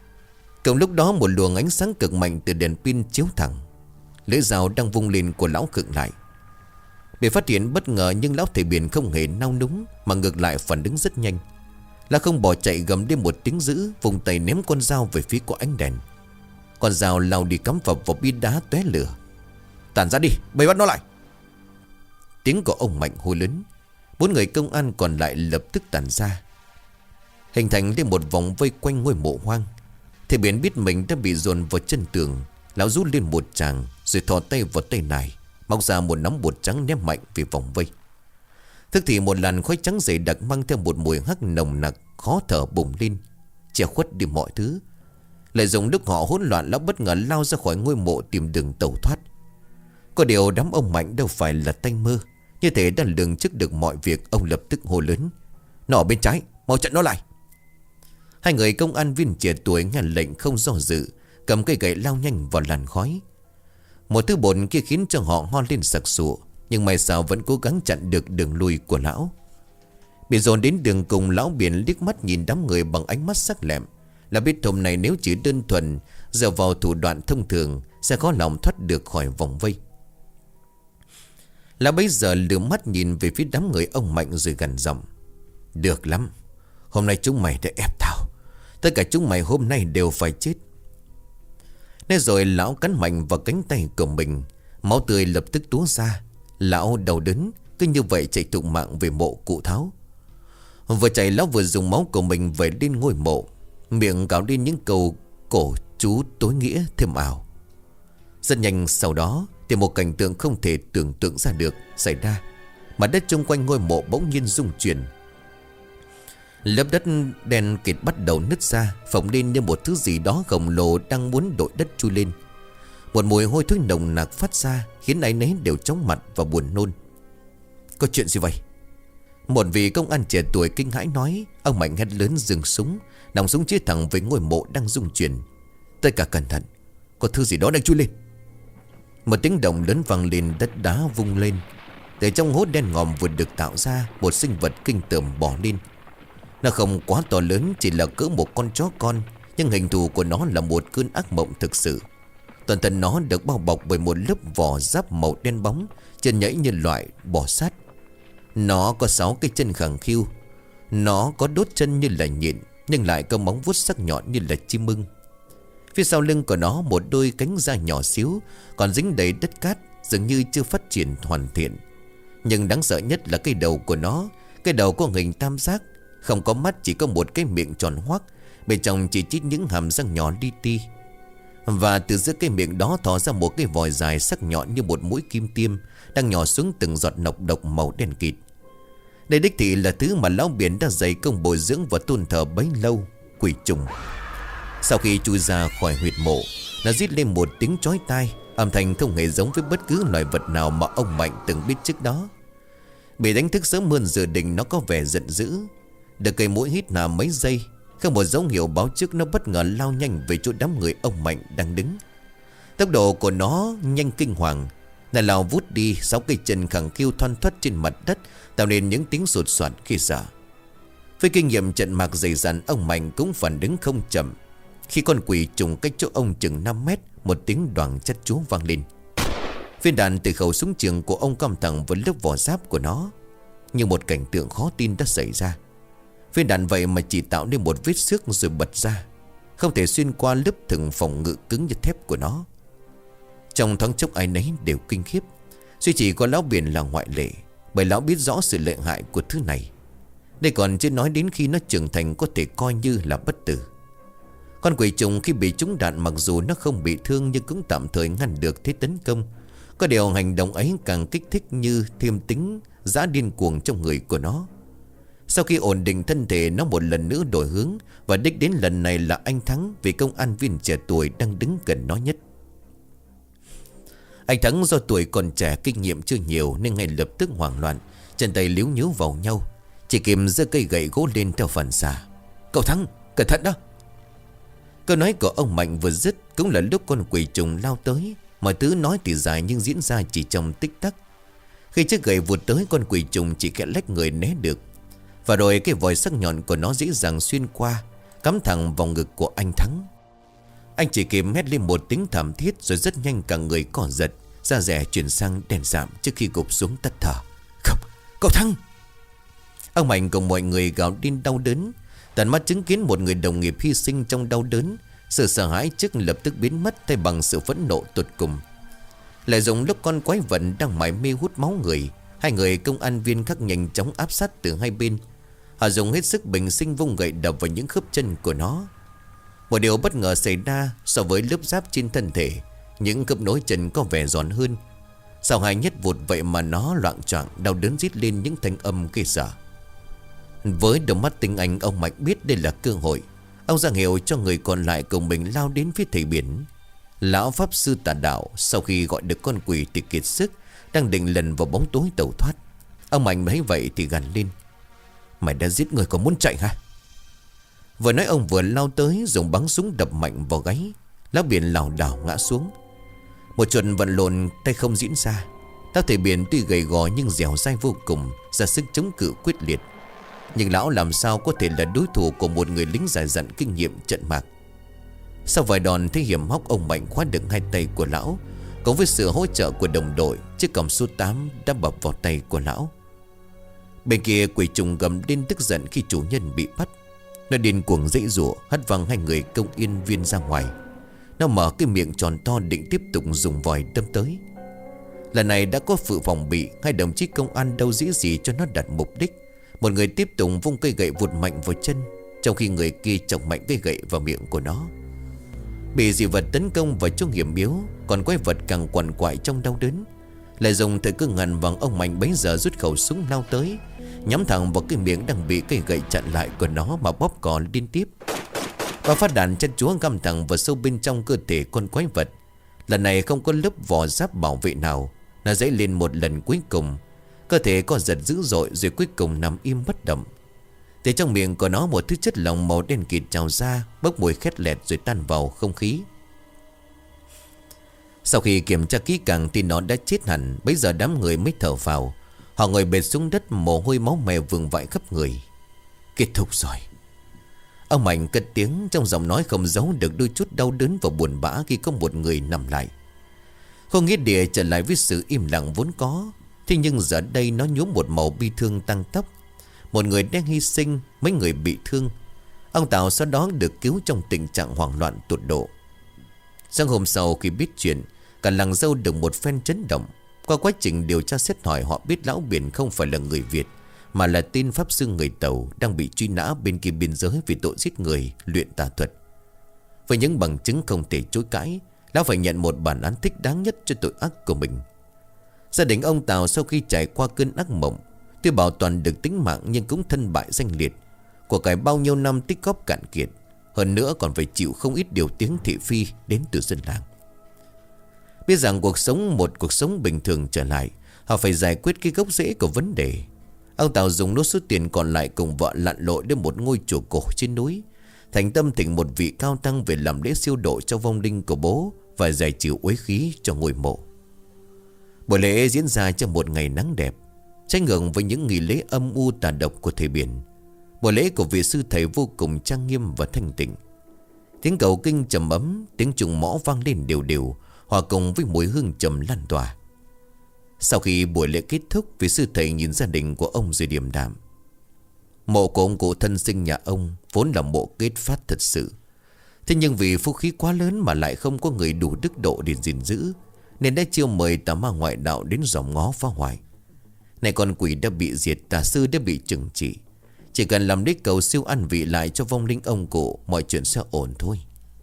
Cùng lúc đó một luồng ánh sáng cực mạnh từ đèn pin chiếu thẳng. Lưỡi dao đang vung lên của lão khựng lại. Bị phát hiện bất ngờ nhưng lão thầy biển không hề nao núng, mà ngược lại phản ứng rất nhanh. Là không bỏ chạy, gầm lên một tiếng dữ, vùng tay ném con dao về phía của ánh đèn. Con dao lao đi cắm vào bia đá tóe lửa. Tản ra đi, bày bắt nó lại. Tiếng của ông Mạnh hô lớn. 4 người công an còn lại lập tức tản ra, hình thành lên một vòng vây quanh ngôi mộ hoang. Thầy biển biết mình đã bị dồn vào chân tường. Lão rút lên một tràng, rồi thò tay vào tay này, móc ra một nắm bột trắng ném mạnh về vòng vây. Tức thì một làn khói trắng dày đặc mang theo một mùi hắc nồng nặc khó thở bùng lên, che khuất đi mọi thứ. Lại dùng lúc họ hỗn loạn, lão bất ngờ lao ra khỏi ngôi mộ tìm đường tẩu thoát. Có điều đám ông Mạnh đâu phải là tay mơ, như thế đã lường trước được mọi việc. Ông lập tức hô lớn: nó ở bên trái, mau chặn nó lại. 2 người công an viên trẻ tuổi nghe lệnh không do dự, cầm cây gậy lao nhanh vào làn khói. Một thứ bột kia khiến cho họ ho lên sặc sụa, nhưng may sao vẫn cố gắng chặn được đường lui của lão. Bị dồn đến đường cùng, lão biển liếc mắt nhìn đám người bằng ánh mắt sắc lẹm, là biết hôm nay nếu chỉ đơn thuần dựa vào thủ đoạn thông thường sẽ khó lòng thoát được khỏi vòng vây. Lão bấy giờ lừa mắt nhìn về phía đám người ông Mạnh rồi gằn giọng: được lắm, hôm nay chúng mày đã ép tao, tất cả chúng mày hôm nay đều phải chết. Nói rồi lão cắn mạnh vào cánh tay của mình, máu tươi lập tức túa ra. Lão đau đớn, cứ như vậy chạy thục mạng về mộ cụ Tháo. Vừa chạy lão vừa dùng máu của mình vẩy lên ngôi mộ, miệng gào lên những câu cổ chú tối nghĩa thêm ảo. Rất nhanh sau đó thì một cảnh tượng không thể tưởng tượng ra được xảy ra. Mặt đất chung quanh ngôi mộ bỗng nhiên rung chuyển. Lớp đất đen kịt bắt đầu nứt ra, phồng lên như một thứ gì đó khổng lồ đang muốn đội đất chui lên. Một mùi hôi thối nồng nặc phát ra, khiến ai nấy đều chóng mặt và buồn nôn. Có chuyện gì vậy? Một vị công an trẻ tuổi kinh hãi nói. Ông Mạnh hét lớn dừng súng, nòng súng chĩa thẳng với ngôi mộ đang rung chuyển. Tất cả cẩn thận, có thứ gì đó đang chui lên. Một tiếng động lớn vang lên, đất đá vung lên. Từ trong hố đen ngòm vừa được tạo ra, một sinh vật kinh tởm bò lên. Nó không quá to lớn, chỉ là cỡ một con chó con, nhưng hình thù của nó là một cơn ác mộng thực sự. Toàn thân nó được bao bọc bởi một lớp vỏ giáp màu đen bóng, chân nhảy như loại bò sát. Nó có 6 cái chân khẳng khiu. Nó có đốt chân như là nhện, nhưng lại có móng vuốt sắc nhọn như là chim ưng. Phía sau lưng của nó một đôi cánh da nhỏ xíu, còn dính đầy đất cát, dường như chưa phát triển hoàn thiện. Nhưng đáng sợ nhất là cái đầu của nó. Cái đầu có hình tam giác, không có mắt, chỉ có một cái miệng tròn hoác, bên trong chỉ chít những hàm răng nhỏ li ti. Và từ giữa cái miệng đó thò ra một cái vòi dài sắc nhọn như một mũi kim tiêm, đang nhỏ xuống từng giọt nọc độc màu đen kịt. Đây đích thị là thứ mà lão biển đã dày công bồi dưỡng và tôn thờ bấy lâu, quỷ trùng. Sau khi chui ra khỏi huyệt mộ, nó rít lên một tiếng chói tai, âm thanh không hề giống với bất cứ loài vật nào mà ông Mạnh từng biết trước đó. Bị đánh thức sớm hơn dự định, nó có vẻ giận dữ. Được cây mũi hít hà mấy giây, không một dấu hiệu báo trước, nó bất ngờ lao nhanh về chỗ đám người ông Mạnh đang đứng. Tốc độ của nó nhanh kinh hoàng. Nó lao vút đi, 6 cây chân khẳng khiu thoăn thoắt trên mặt đất, tạo nên những tiếng sột soạt khi sợ. Với kinh nghiệm trận mạc dày dặn, ông Mạnh cũng phản ứng không chậm. Khi con quỷ trùng cách chỗ ông chừng 5 mét, một tiếng đoàng chát chúa vang lên. Viên đạn từ khẩu súng trường của ông cắm thẳng vào lớp vỏ giáp của nó. Nhưng một cảnh tượng khó tin đã xảy ra. Viên đạn vậy mà chỉ tạo nên một vết xước rồi bật ra, không thể xuyên qua lớp thừng phòng ngự cứng như thép của nó. Trong thoáng chốc ai nấy đều kinh khiếp, duy chỉ có lão biển là ngoại lệ, bởi lão biết rõ sự lợi hại của thứ này. Đây còn chưa nói đến khi nó trưởng thành có thể coi như là bất tử. Con quỷ trùng khi bị trúng đạn, mặc dù nó không bị thương nhưng cũng tạm thời ngăn được thế tấn công. Có điều hành động ấy càng kích thích như thêm tính dã điên cuồng trong người của nó. Sau khi ổn định thân thể, nó một lần nữa đổi hướng, và đích đến lần này là anh Thắng, vị công an viên trẻ tuổi đang đứng gần nó nhất. Anh Thắng do tuổi còn trẻ, kinh nghiệm chưa nhiều nên ngay lập tức hoảng loạn, chân tay líu nhíu vào nhau, chỉ kịp giơ cây gậy gỗ lên theo phản xạ. Cậu Thắng, cẩn thận đó! Câu nói của ông Mạnh vừa dứt cũng là lúc con quỷ trùng lao tới. Mọi thứ nói thì dài nhưng diễn ra chỉ trong tích tắc. Khi chiếc gậy vụt tới, con quỷ trùng chỉ khẽ lách người né được, và rồi cái vòi sắc nhọn của nó dễ dàng xuyên qua, cắm thẳng vào ngực của anh Thắng. Anh chỉ kịp hét lên một tiếng thảm thiết, rồi rất nhanh cả người co giật, da dẻ chuyển sang đen sạm trước khi gục xuống tắt thở. Không, cậu Thăng! Ông Mạnh cùng mọi người gào lên đau đớn. Tận mắt chứng kiến một người đồng nghiệp hy sinh trong đau đớn, sự sợ hãi trước lập tức biến mất thay bằng sự phẫn nộ tột cùng. Lại dùng lúc con quái vật đang mải mê hút máu người, hai người công an viên khác nhanh chóng áp sát từ hai bên. Họ dùng hết sức bình sinh vung gậy đập vào những khớp chân của nó. Một điều bất ngờ xảy ra, so với lớp giáp trên thân thể, những khớp nối chân có vẻ giòn hơn. Sau hai nhát vụt vậy mà nó loạng choạng đau đớn rít lên những thanh âm ghê sợ. Với đôi mắt tinh anh, ông Mạnh biết đây là cơ hội. Ông ra hiệu cho người còn lại cùng mình lao đến phía thầy biển. Lão pháp sư tà đạo sau khi gọi được con quỷ thì kiệt sức, đang định lần vào bóng tối tẩu thoát. Ông Mạnh thấy vậy thì gằn lên: Mày đã giết người còn muốn chạy hả? Vừa nói ông vừa lao tới, dùng bắn súng đập mạnh vào gáy. Lão biển lảo đảo ngã xuống. Một trận vận lộn tay không diễn ra. Lão thầy biển tuy gầy gò nhưng dẻo dai vô cùng, ra sức chống cự quyết liệt. Nhưng lão làm sao có thể là đối thủ của một người lính dài dặn kinh nghiệm trận mạc. Sau vài đòn thấy hiểm hóc, ông Mạnh khóa được hai tay của lão. Cùng với sự hỗ trợ của đồng đội, chiếc còng số 8 đã bập vào tay của lão. Bên kia quỷ trùng gầm lên tức giận khi chủ nhân bị bắt. Nó điên cuồng giãy giụa, hất văng hai người công yên viên ra ngoài. Nó mở cái miệng tròn to định tiếp tục dùng vòi đâm tới. Lần này đã có sự phòng bị, hai đồng chí công an đâu dĩ gì cho nó đặt mục đích. Một người tiếp tục vung cây gậy vụt mạnh vào chân, trong khi người kia chọc mạnh cây gậy vào miệng của nó. Bị dị vật tấn công vào chỗ hiểm yếu, còn quái vật càng quằn quại trong đau đớn. Lại dùng thời cơ ngàn vàng, ông Mạnh bấy giờ rút khẩu súng lao tới, nhắm thẳng vào cái miệng đang bị cây gậy chặn lại của nó mà bóp cò liên tiếp. Và phát đạn chân chúa găm thẳng vào sâu bên trong cơ thể con quái vật. Lần này không có lớp vỏ giáp bảo vệ nào. Nó dãy lên một lần cuối cùng, cơ thể co giật dữ dội, rồi cuối cùng nằm im bất động. Từ trong miệng của nó một thứ chất lỏng màu đen kịt trào ra, bốc mùi khét lẹt rồi tan vào không khí. Sau khi kiểm tra kỹ càng thì nó đã chết hẳn. Bây giờ đám người mới thở phào. Họ ngồi bệt xuống đất, mồ hôi máu me vương vãi khắp người. Kết thúc rồi. Ông Mạnh cất tiếng, trong giọng nói không giấu được đôi chút đau đớn và buồn bã khi có một người nằm lại. Không nghĩa địa trở lại với sự im lặng vốn có. Thế nhưng giờ đây nó nhuốm một màu bi thương tăng tóc. Một người đang hy sinh, mấy người bị thương. Ông Tào sau đó được cứu trong tình trạng hoảng loạn tột độ. Sáng hôm sau khi biết chuyện, cả làng Dâu được một phen chấn động. Qua quá trình điều tra xét hỏi, họ biết lão biển không phải là người Việt, mà là tên pháp sư người Tàu đang bị truy nã bên kia biên giới vì tội giết người, luyện tà thuật. Với những bằng chứng không thể chối cãi, lão phải nhận một bản án thích đáng nhất cho tội ác của mình. Gia đình ông Tào sau khi trải qua cơn ác mộng, tuy bảo toàn được tính mạng nhưng cũng thân bại danh liệt. Của cải bao nhiêu năm tích góp cạn kiệt, hơn nữa còn phải chịu không ít điều tiếng thị phi đến từ dân làng. Biết rằng một cuộc sống bình thường trở lại, họ phải giải quyết cái gốc rễ của vấn đề. Ông Tào dùng nốt số tiền còn lại cùng vợ lặn lội đến một ngôi chùa cổ trên núi, thành tâm thỉnh một vị cao tăng về làm lễ siêu độ cho vong linh của bố và giải trừ uế khí cho ngôi mộ. Buổi lễ diễn ra trong một ngày nắng đẹp, trái ngược với những nghi lễ âm u tà độc của thầy biển. Buổi lễ của vị sư thầy vô cùng trang nghiêm và thanh tịnh. Tiếng cầu kinh trầm ấm, tiếng trùng mõ vang lên đều đều, hòa cùng với mùi hương trầm lan tỏa. Sau khi buổi lễ kết thúc, vị sư thầy nhìn gia đình của ông rồi điềm đạm. Mộ của ông cụ thân sinh nhà ông vốn là mộ kết phát thật sự. Thế nhưng vì phúc khí quá lớn mà lại không có người đủ đức độ để gìn giữ, nên đã chiêu mời tà ma ngoại đạo đến dòm ngó phá hoại. Này con quỷ đã bị diệt, tà sư đã bị trừng trị. Chỉ cần làm đích cầu siêu ăn vị lại cho vong linh ông cụ, mọi chuyện sẽ ổn thôi.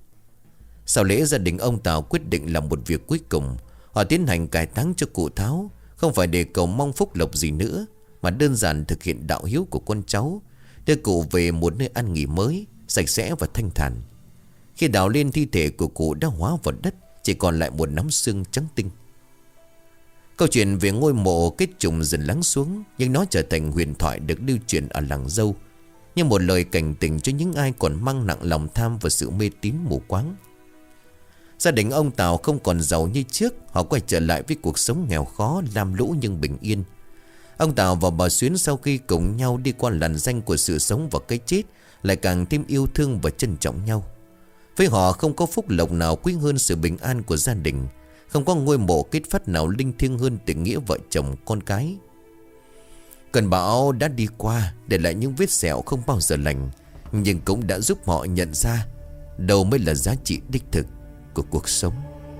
Sau lễ, gia đình ông Tào quyết định làm một việc cuối cùng. Họ tiến hành cải táng cho cụ Tháo, không phải để cầu mong phúc lộc gì nữa, mà đơn giản thực hiện đạo hiếu của con cháu, đưa cụ về một nơi ăn nghỉ mới, sạch sẽ và thanh thản. Khi đào lên, thi thể của cụ đã hóa vào đất, chỉ còn lại một nắm xương trắng tinh. Câu chuyện về ngôi mộ kết trùng dần lắng xuống, nhưng nó trở thành huyền thoại được lưu truyền ở làng Dâu, như một lời cảnh tỉnh cho những ai còn mang nặng lòng tham và sự mê tín mù quáng. Gia đình ông Tào không còn giàu như trước, họ quay trở lại với cuộc sống nghèo khó, lam lũ nhưng bình yên. Ông Tào và bà Xuyến sau khi cùng nhau đi qua làn ranh của sự sống và cái chết, lại càng thêm yêu thương và trân trọng nhau. Với họ không có phúc lộc nào quý hơn sự bình an của gia đình, không có ngôi mộ kết phát nào linh thiêng hơn tình nghĩa vợ chồng con cái. Cơn bão đã đi qua, để lại những vết sẹo không bao giờ lành, nhưng cũng đã giúp họ nhận ra đâu mới là giá trị đích thực của cuộc sống.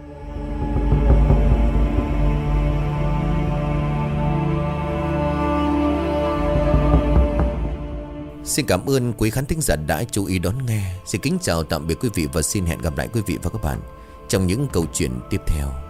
Xin cảm ơn quý khán thính giả đã chú ý đón nghe. Xin kính chào tạm biệt quý vị và xin hẹn gặp lại quý vị và các bạn trong những câu chuyện tiếp theo.